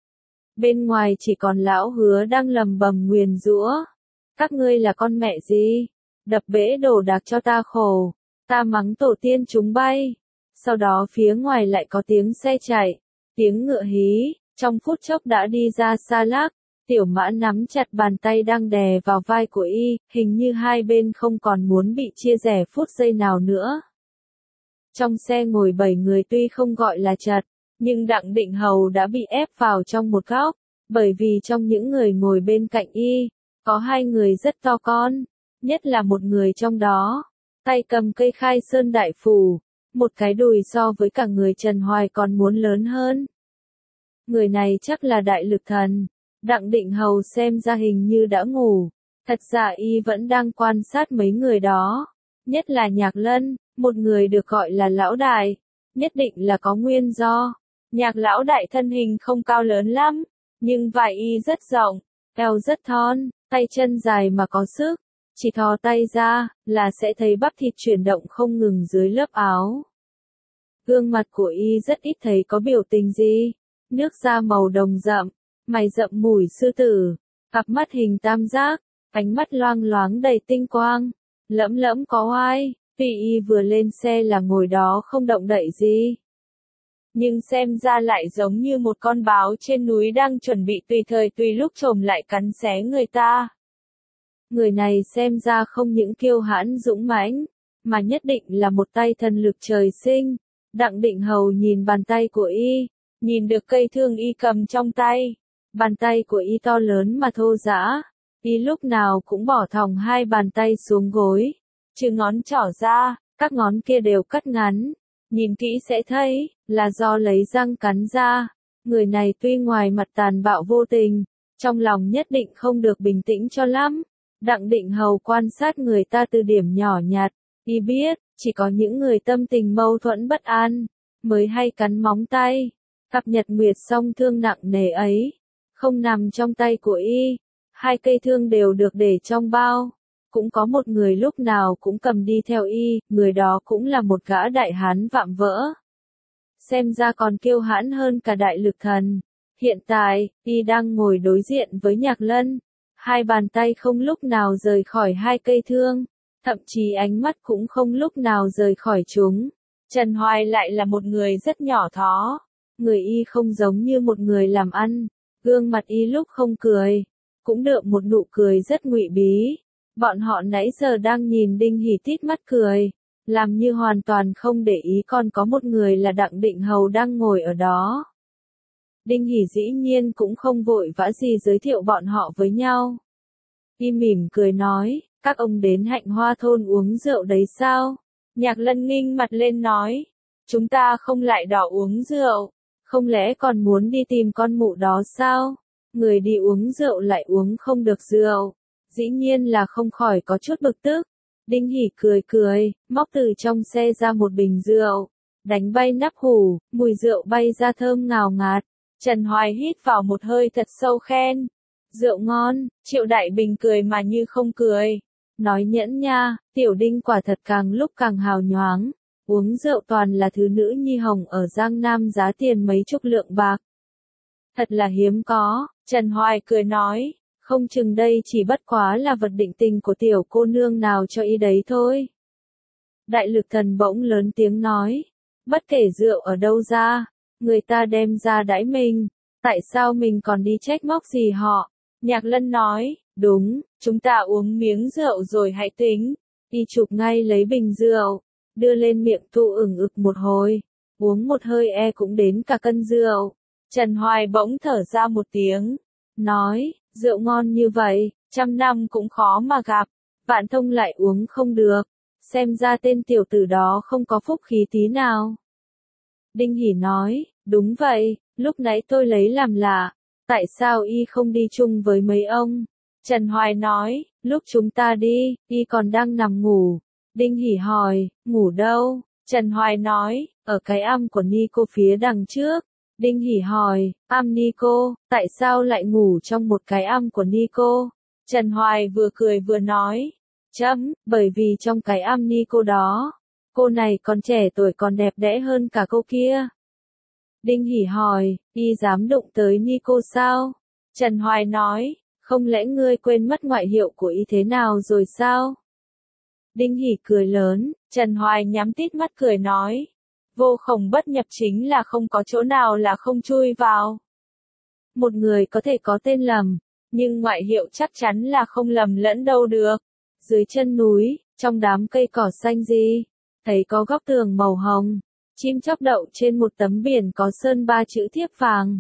Bên ngoài chỉ còn lão Hứa đang lầm bầm nguyền rủa. Các ngươi là con mẹ gì? Đập bể đồ đạc cho ta khổ. Ta mắng tổ tiên chúng bay. Sau đó phía ngoài lại có tiếng xe chạy, tiếng ngựa hí, trong phút chốc đã đi ra xa lắc. Tiểu Mã nắm chặt bàn tay đang đè vào vai của y, hình như hai bên không còn muốn bị chia rẽ phút giây nào nữa. Trong xe ngồi bảy người tuy không gọi là chật, nhưng Đặng Định Hầu đã bị ép vào trong một góc, bởi vì trong những người ngồi bên cạnh y, có hai người rất to con, nhất là một người trong đó, tay cầm cây khai sơn đại phù, một cái đùi so với cả người Trần Hoài còn muốn lớn hơn. Người này chắc là đại lực thần. Đặng Định Hầu xem ra hình như đã ngủ, thật ra y vẫn đang quan sát mấy người đó, nhất là Nhạc Lân, một người được gọi là lão đại, nhất định là có nguyên do. Nhạc lão đại thân hình không cao lớn lắm, nhưng vai y rất rộng, eo rất thon, tay chân dài mà có sức, chỉ thò tay ra là sẽ thấy bắp thịt chuyển động không ngừng dưới lớp áo. Gương mặt của y rất ít thấy có biểu tình gì, nước da màu đồng rậm, mày rậm mùi sư tử, cặp mắt hình tam giác, ánh mắt loang loáng đầy tinh quang, lẫm lẫm có oai. Tuy y vừa lên xe là ngồi đó không động đậy gì, nhưng xem ra lại giống như một con báo trên núi đang chuẩn bị tùy thời tùy lúc chồm lại cắn xé người ta. Người này xem ra không những kiêu hãn dũng mãnh, mà nhất định là một tay thần lực trời sinh. Đặng Định Hầu nhìn bàn tay của y, nhìn được cây thương y cầm trong tay. Bàn tay của y to lớn mà thô rã, y lúc nào cũng bỏ thòng hai bàn tay xuống gối, trừ ngón trỏ ra, các ngón kia đều cắt ngắn, nhìn kỹ sẽ thấy, là do lấy răng cắn ra. Người này tuy ngoài mặt tàn bạo vô tình, Trong lòng nhất định không được bình tĩnh cho lắm. Đặng Định Hầu quan sát người ta từ điểm nhỏ nhặt, y biết, chỉ có những người tâm tình mâu thuẫn bất an, mới hay cắn móng tay. Cặp nhật nguyệt song thương nặng nề ấy, không nằm trong tay của y, hai cây thương đều được để trong bao. Cũng có một người lúc nào cũng cầm đi theo y, người đó cũng là một gã đại hán vạm vỡ. Xem ra còn kiêu hãn hơn cả đại lực thần. Hiện tại, y đang ngồi đối diện với Nhạc Lân, hai bàn tay không lúc nào rời khỏi hai cây thương, thậm chí ánh mắt cũng không lúc nào rời khỏi chúng. Trần Hoài lại là một người rất nhỏ thó, người y không giống như một người làm ăn, gương mặt y lúc không cười, cũng đượm một nụ cười rất ngụy bí. Bọn họ nãy giờ đang nhìn Đinh Hỉ tít mắt cười, làm như hoàn toàn không để ý còn có một người là Đặng Định Hầu đang ngồi ở đó. Đinh Hỉ dĩ nhiên cũng không vội vã gì giới thiệu bọn họ với nhau. Y mỉm cười nói, các ông đến Hạnh Hoa thôn uống rượu đấy sao? Nhạc Lân nghinh mặt lên nói, chúng ta không lại đỏ uống rượu, không lẽ còn muốn đi tìm con mụ đó sao? Người đi uống rượu lại uống không được rượu, dĩ nhiên là không khỏi có chút bực tức. Đinh Hỉ cười cười, móc từ trong xe ra một bình rượu, đánh bay nắp hủ, mùi rượu bay ra thơm ngào ngạt. Trần Hoài hít vào một hơi thật sâu khen. Rượu ngon, Triệu Đại Bình cười mà như không cười. Nói nhẫn nha, Tiểu Đinh quả thật càng lúc càng hào nhoáng. Uống rượu toàn là thứ nữ nhi hồng ở Giang Nam giá tiền mấy chục lượng bạc. Thật là hiếm có, Trần Hoài cười nói, không chừng đây chỉ bất quá là vật định tình của tiểu cô nương nào cho y đấy thôi. Đại lực thần bỗng lớn tiếng nói, bất kể rượu ở đâu ra, người ta đem ra đãi mình, tại sao mình còn đi trách móc gì họ? Nhạc Lân nói, đúng, chúng ta uống miếng rượu rồi hãy tính. Y chụp ngay lấy bình rượu, đưa lên miệng tụ ửng ực một hồi, uống một hơi e cũng đến cả cân rượu. Trần Hoài bỗng thở ra một tiếng, nói, rượu ngon như vậy, trăm năm cũng khó mà gặp, Vạn Thông lại uống không được, xem ra tên tiểu tử đó không có phúc khí tí nào. Đinh Hỉ nói, đúng vậy, lúc nãy tôi lấy làm lạ, tại sao y không đi chung với mấy ông? Trần Hoài nói, lúc chúng ta đi, y còn đang nằm ngủ. Đinh Hỉ hỏi, ngủ đâu? Trần Hoài nói, ở cái am của Nico phía đằng trước. Đinh Hỉ hỏi, am Nico, tại sao lại ngủ trong một cái am của Nico? Trần Hoài vừa cười vừa nói, chấm, bởi vì trong cái am Nico đó, cô này còn trẻ tuổi còn đẹp đẽ hơn cả cô kia. Đinh Hỉ hỏi, y dám đụng tới Nico sao? Trần Hoài nói, không lẽ ngươi quên mất ngoại hiệu của y thế nào rồi sao? Đinh Hỉ cười lớn, Trần Hoài nhắm tít mắt cười nói, vô khổng bất nhập chính là không có chỗ nào là không chui vào. Một người có thể có tên lầm, nhưng ngoại hiệu chắc chắn là không lầm lẫn đâu được. Dưới chân núi, trong đám cây cỏ xanh gì, thấy có góc tường màu hồng, chim chóc đậu trên một tấm biển có sơn ba chữ thiếp vàng.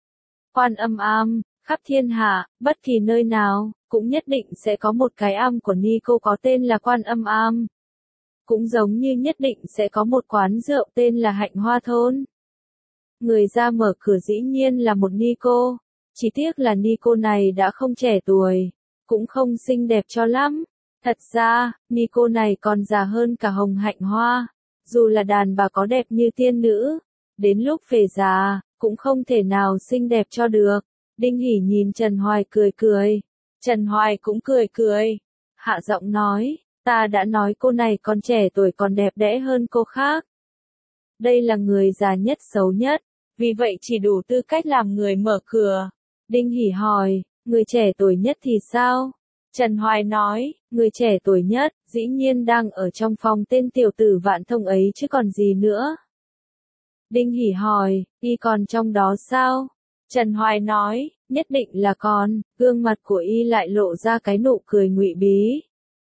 Quan Âm Am, khắp thiên hạ, bất kỳ nơi nào, cũng nhất định sẽ có một cái am của Nico có tên là Quan Âm Am. Cũng giống như nhất định sẽ có một quán rượu tên là Hạnh Hoa Thôn. Người ra mở cửa dĩ nhiên là một Nico, chỉ tiếc là Nico này đã không trẻ tuổi, cũng không xinh đẹp cho lắm. Thật ra, Nico này còn già hơn cả Hồng Hạnh Hoa, dù là đàn bà có đẹp như tiên nữ, đến lúc về già, cũng không thể nào xinh đẹp cho được. Đinh Hỉ nhìn Trần Hoài cười cười, Trần Hoài cũng cười cười, hạ giọng nói, ta đã nói cô này còn trẻ tuổi còn đẹp đẽ hơn cô khác. Đây là người già nhất xấu nhất, vì vậy chỉ đủ tư cách làm người mở cửa. Đinh Hỉ hỏi, người trẻ tuổi nhất thì sao? Trần Hoài nói, người trẻ tuổi nhất, dĩ nhiên đang ở trong phòng tên tiểu tử Vạn Thông ấy chứ còn gì nữa. Đinh Hỉ hỏi, y còn trong đó sao? Trần Hoài nói, nhất định là còn, gương mặt của y lại lộ ra cái nụ cười ngụy bí.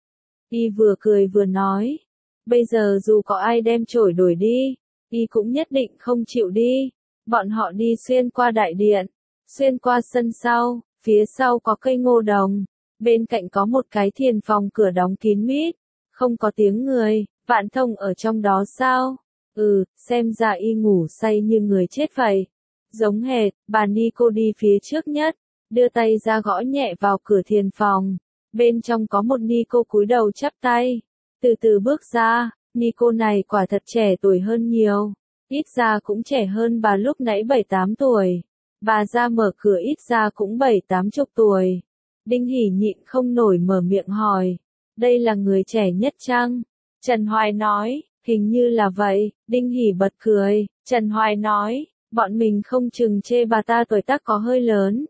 Y vừa cười vừa nói, bây giờ dù có ai đem chổi đuổi đi, y cũng nhất định không chịu đi. Bọn họ đi xuyên qua đại điện, xuyên qua sân sau, phía sau có cây ngô đồng, bên cạnh có một cái thiền phòng cửa đóng kín mít, không có tiếng người. Vạn Thông ở trong đó sao? Ừ, xem ra y ngủ say như người chết vậy. Giống hệt, bà Nico đi phía trước nhất, đưa tay ra gõ nhẹ vào cửa thiền phòng. Bên trong có một ni cô cúi đầu chắp tay, từ từ bước ra. Ni cô này quả thật trẻ tuổi hơn nhiều, ít ra cũng trẻ hơn bà lúc nãy bảy tám tuổi. Bà ra mở cửa ít ra cũng bảy tám chục tuổi. Đinh Hỉ nhịn không nổi mở miệng hỏi, đây là người trẻ nhất chăng? Trần Hoài nói, hình như là vậy. Đinh Hỉ bật cười. Trần Hoài nói, bọn mình không chừng chê bà ta tuổi tác có hơi lớn.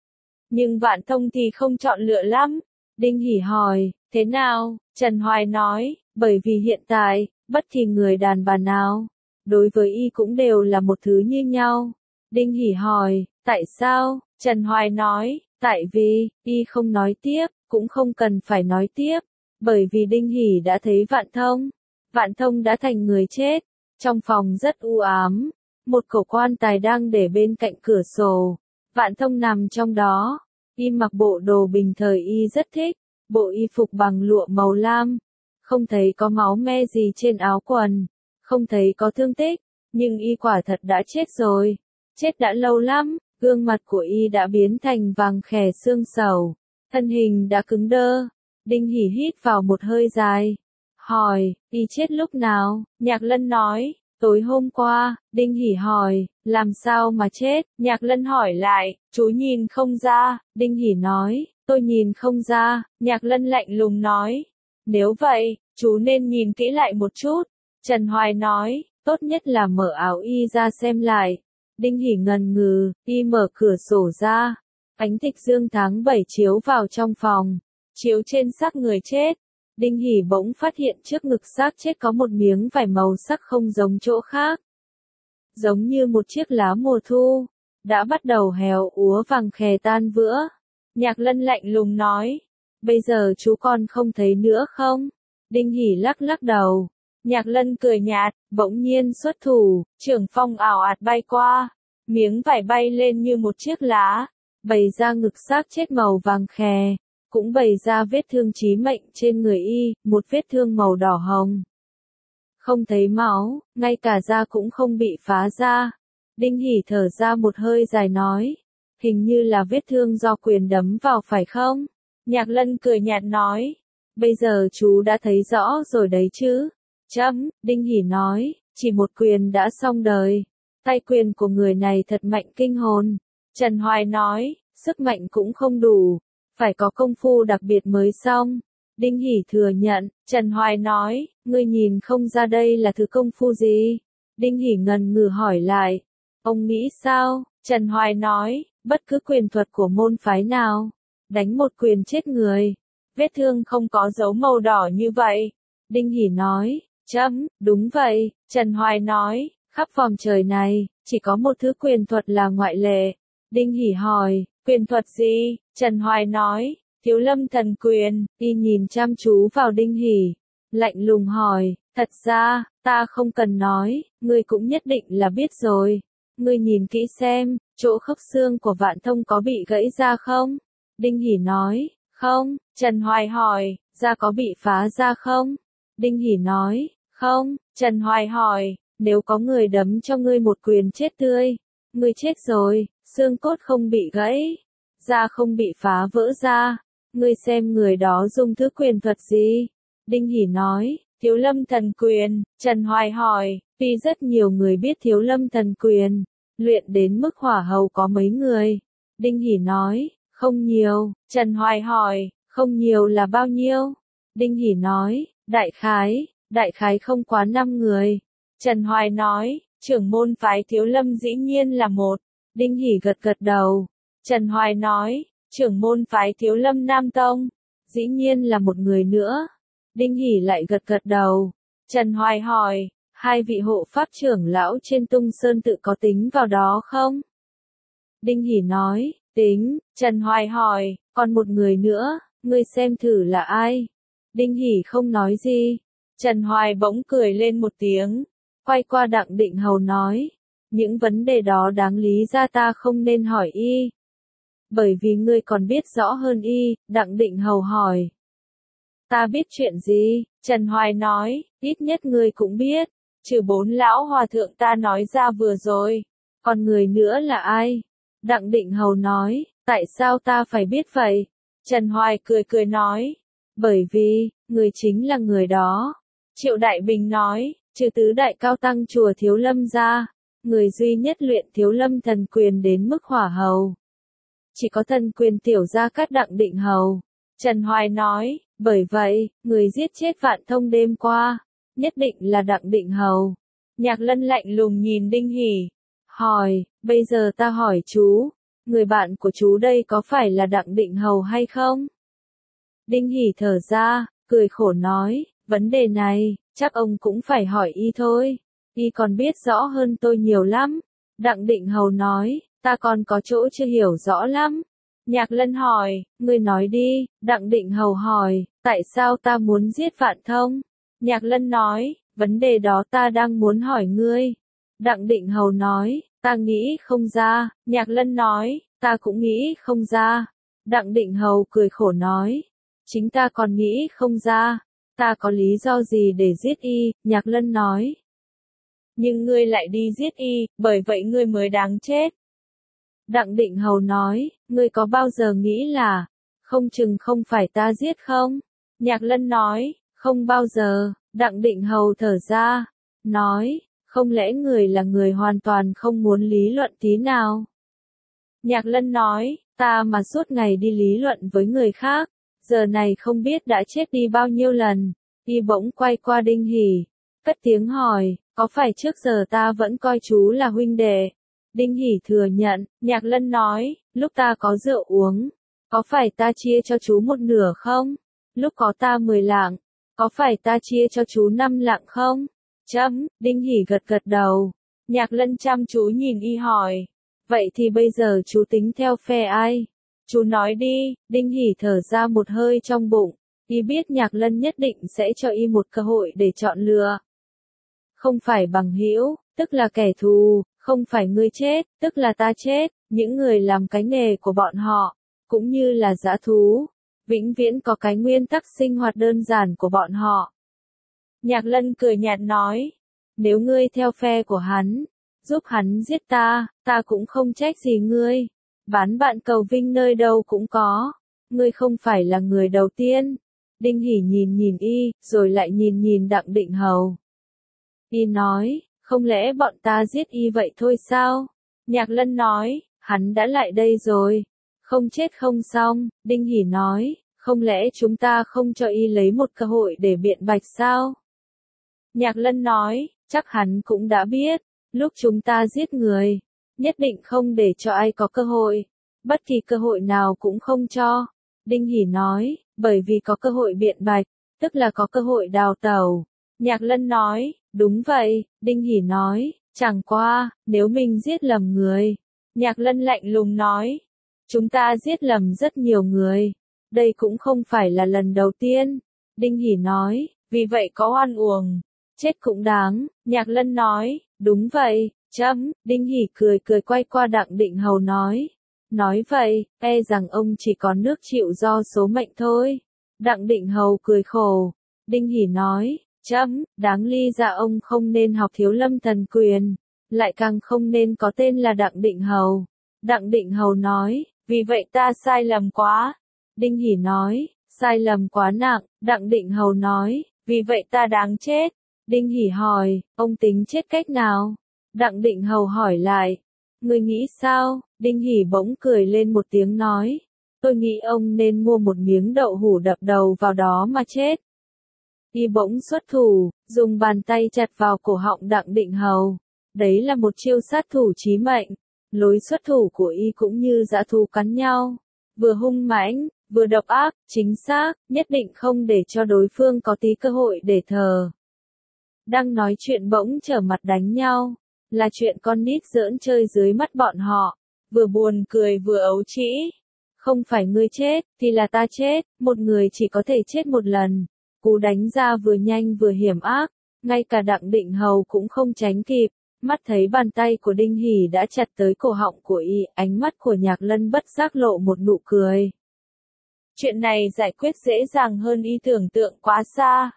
Nhưng Vạn Thông thì không chọn lựa lắm. Đinh Hỉ hỏi, thế nào? Trần Hoài nói, bởi vì hiện tại, bất kỳ người đàn bà nào, đối với y cũng đều là một thứ như nhau. Đinh Hỉ hỏi, tại sao? Trần Hoài nói, tại vì, y không nói tiếp, cũng không cần phải nói tiếp. Bởi vì Đinh Hỉ đã thấy Vạn Thông. Vạn Thông đã thành người chết. Trong phòng rất u ám. Một cổ quan tài đang để bên cạnh cửa sổ. Vạn Thông nằm trong đó. Y mặc bộ đồ bình thời y rất thích. Bộ y phục bằng lụa màu lam. Không thấy có máu me gì trên áo quần. Không thấy có thương tích. Nhưng y quả thật đã chết rồi. Chết đã lâu lắm. Gương mặt của y đã biến thành vàng khè xương sầu. Thân hình đã cứng đơ. Đinh Hỉ hít vào một hơi dài. Hỏi, y chết lúc nào? Nhạc Lân nói, tối hôm qua. Đinh Hỉ hỏi, làm sao mà chết? Nhạc Lân hỏi lại, chú nhìn không ra. Đinh Hỉ nói, tôi nhìn không ra. Nhạc Lân lạnh lùng nói, nếu vậy, chú nên nhìn kỹ lại một chút. Trần Hoài nói, tốt nhất là mở áo y ra xem lại. Đinh Hỉ ngần ngừ, y mở cửa sổ ra. Ánh tịch dương tháng bảy chiếu vào trong phòng. Chiếu trên xác người chết. Đinh Hỉ bỗng phát hiện trước ngực xác chết có một miếng vải màu sắc không giống chỗ khác. Giống như một chiếc lá mùa thu, đã bắt đầu héo úa vàng khè tan vữa. Nhạc Lân lạnh lùng nói, bây giờ chú còn không thấy nữa không? Đinh Hỉ lắc lắc đầu. Nhạc Lân cười nhạt, bỗng nhiên xuất thủ, trưởng phong ảo ạt bay qua. Miếng vải bay lên như một chiếc lá, bày ra ngực xác chết màu vàng khè. Cũng bày ra vết thương chí mệnh trên người y, một vết thương màu đỏ hồng. Không thấy máu, ngay cả da cũng không bị phá ra. Đinh Hỉ thở ra một hơi dài nói, hình như là vết thương do quyền đấm vào phải không? Nhạc Lân cười nhạt nói, bây giờ chú đã thấy rõ rồi đấy chứ? Chấm, Đinh Hỉ nói, chỉ một quyền đã xong đời. Tay quyền của người này thật mạnh kinh hồn. Trần Hoài nói, sức mạnh cũng không đủ. Phải có công phu đặc biệt mới xong. Đinh Hỉ thừa nhận. Trần Hoài nói, ngươi nhìn không ra đây là thứ công phu gì? Đinh Hỉ ngần ngừ hỏi lại. Ông nghĩ sao? Trần Hoài nói, bất cứ quyền thuật của môn phái nào. Đánh một quyền chết người. Vết thương không có dấu màu đỏ như vậy. Đinh Hỉ nói, chấm, đúng vậy. Trần Hoài nói, khắp vòng trời này, chỉ có một thứ quyền thuật là ngoại lệ. Đinh Hỉ hỏi, quyền thuật gì? Trần Hoài nói, Thiếu Lâm Thần Quyền. Y nhìn chăm chú vào Đinh Hỉ, lạnh lùng hỏi, thật ra, ta không cần nói, ngươi cũng nhất định là biết rồi. Ngươi nhìn kỹ xem, chỗ khớp xương của Vạn Thông có bị gãy ra không? Đinh Hỉ nói, không. Trần Hoài hỏi, da có bị phá ra không? Đinh Hỉ nói, không. Trần Hoài hỏi, nếu có người đấm cho ngươi một quyền chết tươi, ngươi chết rồi, xương cốt không bị gãy, da không bị phá vỡ ra, ngươi xem người đó dùng thứ quyền thuật gì? Đinh Hỉ nói, Thiếu Lâm Thần Quyền. Trần Hoài hỏi, vì rất nhiều người biết Thiếu Lâm Thần Quyền, luyện đến mức hỏa hầu có mấy người? Đinh Hỉ nói, không nhiều. Trần Hoài hỏi, không nhiều là bao nhiêu? Đinh Hỉ nói, đại khái, đại khái không quá năm người. Trần Hoài nói, trưởng môn phái Thiếu Lâm dĩ nhiên là một. Đinh Hỉ gật gật đầu. Trần Hoài nói, trưởng môn phái Thiếu Lâm Nam Tông, dĩ nhiên là một người nữa. Đinh Hỉ lại gật gật đầu. Trần Hoài hỏi, hai vị hộ pháp trưởng lão trên Tung Sơn tự có tính vào đó không? Đinh Hỉ nói, tính. Trần Hoài hỏi, còn một người nữa, ngươi xem thử là ai? Đinh Hỉ không nói gì. Trần Hoài bỗng cười lên một tiếng, quay qua Đặng Định Hầu nói, những vấn đề đó đáng lý ra ta không nên hỏi y. Bởi vì ngươi còn biết rõ hơn y. Đặng Định Hầu hỏi. Ta biết chuyện gì? Trần Hoài nói, ít nhất ngươi cũng biết, trừ bốn lão hòa thượng ta nói ra vừa rồi. Còn người nữa là ai? Đặng Định Hầu nói, Tại sao ta phải biết vậy? Trần Hoài cười cười nói. Bởi vì, người chính là người đó. Triệu Đại Bình nói, trừ tứ đại cao tăng chùa Thiếu Lâm ra, người duy nhất luyện Thiếu Lâm thần quyền đến mức hỏa hầu. Chỉ có thần quyền tiểu gia Cát Đặng Định Hầu. Trần Hoài nói, bởi vậy, người giết chết Vạn Thông đêm qua, nhất định là Đặng Định Hầu. Nhạc Lân lạnh lùng nhìn Đinh Hỷ, hỏi, bây giờ ta hỏi chú, người bạn của chú đây có phải là Đặng Định Hầu hay không? Đinh Hỷ thở ra, cười khổ nói, vấn đề này, chắc ông cũng phải hỏi y thôi, y còn biết rõ hơn tôi nhiều lắm. Đặng Định Hầu nói, ta còn có chỗ chưa hiểu rõ lắm. Nhạc Lân hỏi, ngươi nói đi. Đặng Định Hầu hỏi, tại sao ta muốn giết Vạn Thông? Nhạc Lân nói, vấn đề đó ta đang muốn hỏi ngươi. Đặng Định Hầu nói, ta nghĩ không ra. Nhạc Lân nói, ta cũng nghĩ không ra. Đặng Định Hầu cười khổ nói, chính ta còn nghĩ không ra. Ta có lý do gì để giết y? Nhạc Lân nói. Nhưng ngươi lại đi giết y, bởi vậy ngươi mới đáng chết. Đặng Định Hầu nói, ngươi có bao giờ nghĩ là, không chừng không phải ta giết không? Nhạc Lân nói, không bao giờ. Đặng Định Hầu thở ra, nói, không lẽ người là người hoàn toàn không muốn lý luận tí nào? Nhạc Lân nói, ta mà suốt ngày đi lý luận với người khác, giờ này không biết đã chết đi bao nhiêu lần. Y bỗng quay qua Đinh Hỷ, cất tiếng hỏi, có phải trước giờ ta vẫn coi chú là huynh đệ? Đinh Hỷ thừa nhận. Nhạc Lân nói, lúc ta có rượu uống, có phải ta chia cho chú một nửa không? Lúc có ta mười lạng, có phải ta chia cho chú năm lạng không? Chấm. Đinh Hỷ gật gật đầu. Nhạc Lân chăm chú nhìn y hỏi, vậy thì bây giờ chú tính theo phe ai? Chú nói đi. Đinh Hỷ thở ra một hơi trong bụng, y biết Nhạc Lân nhất định sẽ cho y một cơ hội để chọn lựa. Không phải bằng hữu, tức là kẻ thù, không phải ngươi chết, tức là ta chết, những người làm cái nghề của bọn họ, cũng như là dã thú, vĩnh viễn có cái nguyên tắc sinh hoạt đơn giản của bọn họ. Nhạc Lân cười nhạt nói, nếu ngươi theo phe của hắn, giúp hắn giết ta, ta cũng không trách gì ngươi. Bán bạn cầu vinh nơi đâu cũng có, ngươi không phải là người đầu tiên. Đinh Hỷ nhìn nhìn y, rồi lại nhìn nhìn Đặng Định Hầu. Y nói, không lẽ bọn ta giết y vậy thôi sao? Nhạc Lân nói, hắn đã lại đây rồi. Không chết không xong. Đinh Hỷ nói, không lẽ chúng ta không cho y lấy một cơ hội để biện bạch sao? Nhạc Lân nói, chắc hắn cũng đã biết, lúc chúng ta giết người, nhất định không để cho ai có cơ hội. Bất kỳ cơ hội nào cũng không cho. Đinh Hỷ nói, bởi vì có cơ hội biện bạch, tức là có cơ hội đào tẩu. Nhạc Lân nói, đúng vậy. Đinh Hỷ nói, chẳng qua, nếu mình giết lầm người. Nhạc Lân lạnh lùng nói, chúng ta giết lầm rất nhiều người. Đây cũng không phải là lần đầu tiên. Đinh Hỷ nói, vì vậy có oan uổng, chết cũng đáng. Nhạc Lân nói, đúng vậy, chấm. Đinh Hỷ cười cười quay qua Đặng Định Hầu nói, nói vậy, e rằng ông chỉ có nước chịu do số mệnh thôi. Đặng Định Hầu cười khổ. Đinh Hỷ nói, chấm, đáng ly ra ông không nên học Thiếu Lâm thần quyền, lại càng không nên có tên là Đặng Định Hầu. Đặng Định Hầu nói, vì vậy ta sai lầm quá. Đinh Hỷ nói, sai lầm quá nặng. Đặng Định Hầu nói, vì vậy ta đáng chết. Đinh Hỷ hỏi, ông tính chết cách nào? Đặng Định Hầu hỏi lại, ngươi nghĩ sao? Đinh Hỷ bỗng cười lên một tiếng nói, tôi nghĩ ông nên mua một miếng đậu hũ đập đầu vào đó mà chết. Y bỗng xuất thủ, dùng bàn tay chặt vào cổ họng Đặng Định Hầu. Đấy là một chiêu sát thủ chí mệnh. Lối xuất thủ của y cũng như dã thú cắn nhau, vừa hung mãnh, vừa độc ác, chính xác, nhất định không để cho đối phương có tí cơ hội để thờ. Đang nói chuyện bỗng trở mặt đánh nhau, là chuyện con nít giỡn chơi dưới mắt bọn họ, vừa buồn cười vừa ấu trĩ. Không phải ngươi chết, thì là ta chết, một người chỉ có thể chết một lần. Cú đánh ra vừa nhanh vừa hiểm ác, ngay cả Đặng Định Hầu cũng không tránh kịp. Mắt thấy bàn tay của Đinh Hỷ đã chặt tới cổ họng của y, ánh mắt của Nhạc Lân bất giác lộ một nụ cười. Chuyện này giải quyết dễ dàng hơn y tưởng tượng quá xa.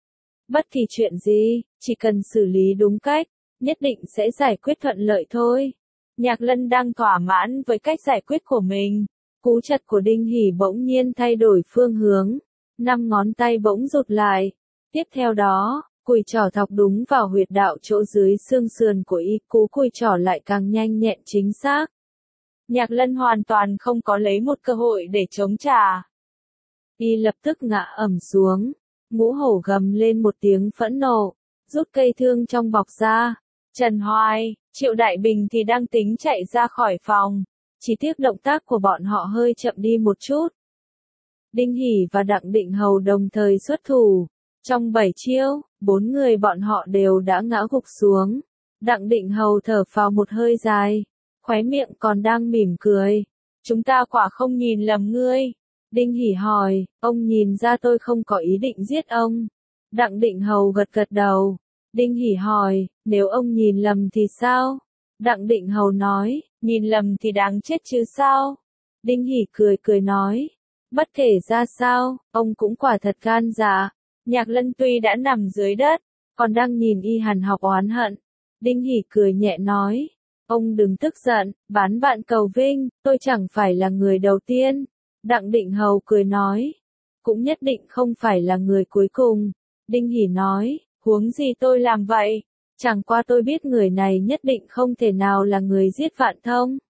Bất kỳ chuyện gì, chỉ cần xử lý đúng cách, nhất định sẽ giải quyết thuận lợi thôi. Nhạc Lân đang thỏa mãn với cách giải quyết của mình. Cú chặt của Đinh Hỷ bỗng nhiên thay đổi phương hướng, năm ngón tay bỗng rụt lại. Tiếp theo đó, cùi trỏ thọc đúng vào huyệt đạo chỗ dưới xương sườn của y, cú cùi trỏ lại càng nhanh nhẹn chính xác. Nhạc Lân hoàn toàn không có lấy một cơ hội để chống trả. Y lập tức ngã ẩm xuống, Ngũ Hổ gầm lên một tiếng phẫn nộ, rút cây thương trong bọc ra. Trần Hoài, Triệu Đại Bình thì đang tính chạy ra khỏi phòng, chỉ tiếc động tác của bọn họ hơi chậm đi một chút. Đinh Hỷ và Đặng Định Hầu đồng thời xuất thủ, trong bảy chiêu, bốn người bọn họ đều đã ngã gục xuống. Đặng Định Hầu thở phào một hơi dài, khóe miệng còn đang mỉm cười. Chúng ta quả không nhìn lầm ngươi. Đinh Hỷ hỏi, ông nhìn ra tôi không có ý định giết ông. Đặng Định Hầu gật gật đầu. Đinh Hỷ hỏi, nếu ông nhìn lầm thì sao? Đặng Định Hầu nói, nhìn lầm thì đáng chết chứ sao? Đinh Hỷ cười cười nói, bất kể ra sao, ông cũng quả thật gan dạ. Nhạc Lân tuy đã nằm dưới đất, còn đang nhìn y hằn học oán hận. Đinh Hỷ cười nhẹ nói, ông đừng tức giận, bán bạn cầu vinh, tôi chẳng phải là người đầu tiên. Đặng Định Hầu cười nói, cũng nhất định không phải là người cuối cùng. Đinh Hỷ nói, huống gì tôi làm vậy, chẳng qua tôi biết người này nhất định không thể nào là người giết Vạn Thông.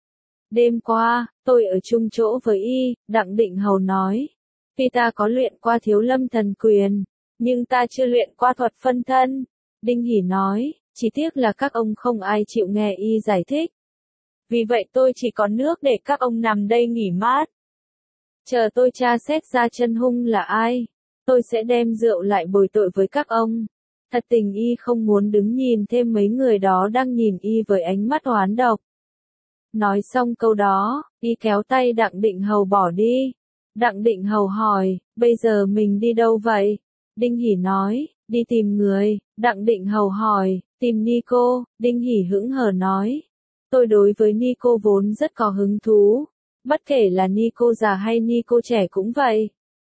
Đêm qua, tôi ở chung chỗ với y, Đặng Định Hầu nói, vì ta có luyện qua Thiếu Lâm Thần Quyền, nhưng ta chưa luyện qua thuật phân thân. Đinh Hỷ nói, chỉ tiếc là các ông không ai chịu nghe y giải thích. Vì vậy tôi chỉ có nước để các ông nằm đây nghỉ mát. Chờ tôi tra xét ra chân hung là ai, tôi sẽ đem rượu lại bồi tội với các ông. Thật tình y không muốn đứng nhìn thêm mấy người đó đang nhìn y với ánh mắt oán độc. Nói xong câu đó, y kéo tay Đặng Định Hầu bỏ đi. Đặng Định Hầu hỏi, bây giờ mình đi đâu vậy? Đinh Hỷ nói, đi tìm người. Đặng Định Hầu hỏi, tìm Nico. Đinh Hỷ hững hờ nói, tôi đối với Nico vốn rất có hứng thú. Bất kể là Nico già hay Nico trẻ cũng vậy.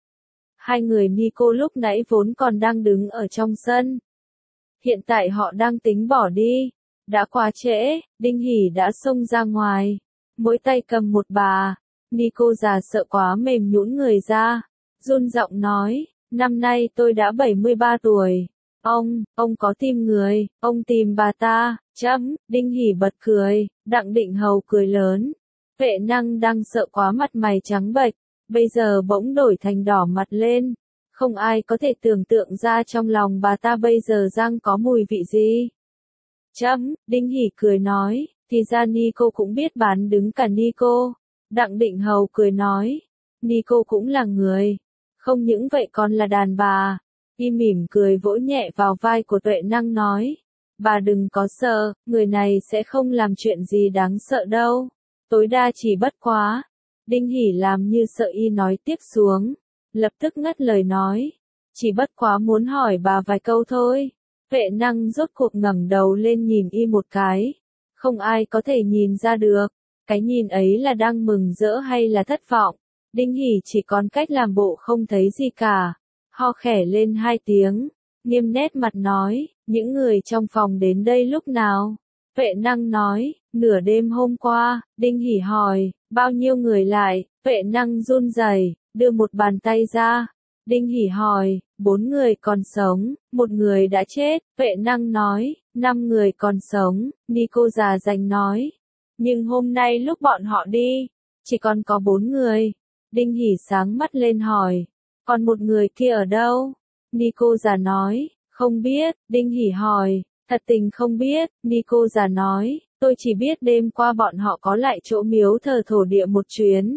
Hai người Nico lúc nãy vốn còn đang đứng ở trong sân. Hiện tại họ đang tính bỏ đi. Đã quá trễ, Đinh Hỷ đã xông ra ngoài. Mỗi tay cầm một bà. Nico già sợ quá mềm nhũn người ra. Run giọng nói, năm nay tôi đã bảy mươi ba tuổi. Ông, ông có tìm người, ông tìm bà ta, chấm. Đinh Hỷ bật cười, Đặng Định Hầu cười lớn. Vệ Năng đang sợ quá mặt mày trắng bệch, bây giờ bỗng đổi thành đỏ mặt lên. Không ai có thể tưởng tượng ra trong lòng bà ta bây giờ đang có mùi vị gì. Chấm, Đinh Hỷ cười nói, thì ra Nico cũng biết bán đứng cả Nico. Đặng Định Hầu cười nói, Nico cũng là người, không những vậy còn là đàn bà. Y mỉm cười vỗ nhẹ vào vai của Tuệ Năng nói, bà đừng có sợ, người này sẽ không làm chuyện gì đáng sợ đâu. Tối đa chỉ bất quá. Đinh Hỷ làm như sợ y nói tiếp xuống, lập tức ngắt lời nói, chỉ bất quá muốn hỏi bà vài câu thôi. Vệ Năng rốt cuộc ngẩng đầu lên nhìn y một cái, không ai có thể nhìn ra được, cái nhìn ấy là đang mừng rỡ hay là thất vọng. Đinh Hỷ chỉ còn cách làm bộ không thấy gì cả, ho khẽ lên hai tiếng, nghiêm nét mặt nói, những người trong phòng đến đây lúc nào? Vệ Năng nói, nửa đêm hôm qua. Đinh Hỷ hỏi, bao nhiêu người lại? Vệ Năng run rẩy, đưa một bàn tay ra. Đinh Hỷ hỏi, bốn người còn sống, một người đã chết. Vệ Năng nói, năm người còn sống. Nico già dành nói, nhưng hôm nay lúc bọn họ đi, chỉ còn có bốn người. Đinh Hỷ sáng mắt lên hỏi, còn một người kia ở đâu? Nico già nói, không biết. Đinh Hỷ hỏi, thật tình không biết. Nico già nói, tôi chỉ biết đêm qua bọn họ có lại chỗ miếu thờ thổ địa một chuyến.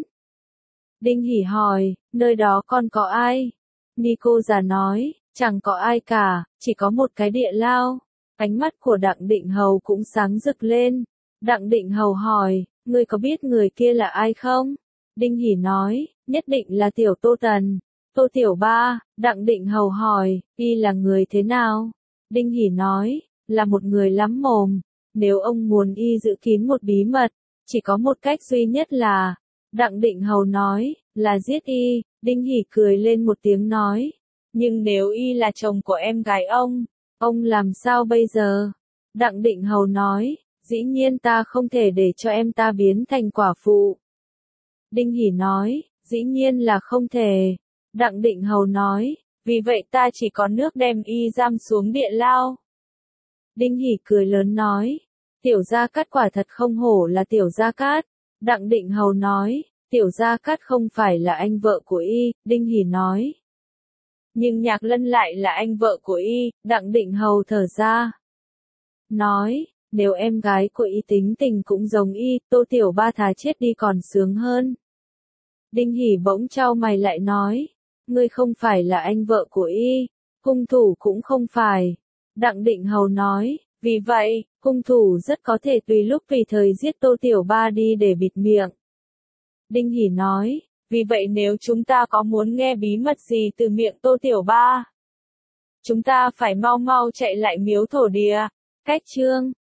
Đinh Hỷ hỏi, nơi đó còn có ai? Nico già nói, chẳng có ai cả, chỉ có một cái địa lao. Ánh mắt của Đặng Định Hầu cũng sáng rực lên. Đặng Định Hầu hỏi, ngươi có biết người kia là ai không? Đinh Hỷ nói, nhất định là Tiểu Tô Tần. Tô Tiểu Ba. Đặng Định Hầu hỏi, y là người thế nào? Đinh Hỷ nói, là một người lắm mồm. Nếu ông muốn y giữ kín một bí mật, chỉ có một cách duy nhất là... Đặng Định Hầu nói, là giết y. Đinh Hỷ cười lên một tiếng nói, nhưng nếu y là chồng của em gái ông, ông làm sao bây giờ? Đặng Định Hầu nói, dĩ nhiên ta không thể để cho em ta biến thành quả phụ. Đinh Hỷ nói, dĩ nhiên là không thể. Đặng Định Hầu nói, vì vậy ta chỉ có nước đem y giam xuống địa lao. Đinh Hỷ cười lớn nói, Tiểu Gia Cát quả thật không hổ là Tiểu Gia Cát. Đặng Định Hầu nói, Tiểu Gia Cát không phải là anh vợ của y. Đinh Hỷ nói, nhưng Nhạc Lân lại là anh vợ của y. Đặng Định Hầu thở ra, nói, nếu em gái của y tính tình cũng giống y, Tô Tiểu Ba thà chết đi còn sướng hơn. Đinh Hỷ bỗng chau mày lại nói, ngươi không phải là anh vợ của y, hung thủ cũng không phải. Đặng Định Hầu nói, vì vậy, hung thủ rất có thể tùy lúc vì thời giết Tô Tiểu Ba đi để bịt miệng. Đinh Hỷ nói, vì vậy nếu chúng ta có muốn nghe bí mật gì từ miệng Tô Tiểu Ba, chúng ta phải mau mau chạy lại miếu thổ địa. Cách chương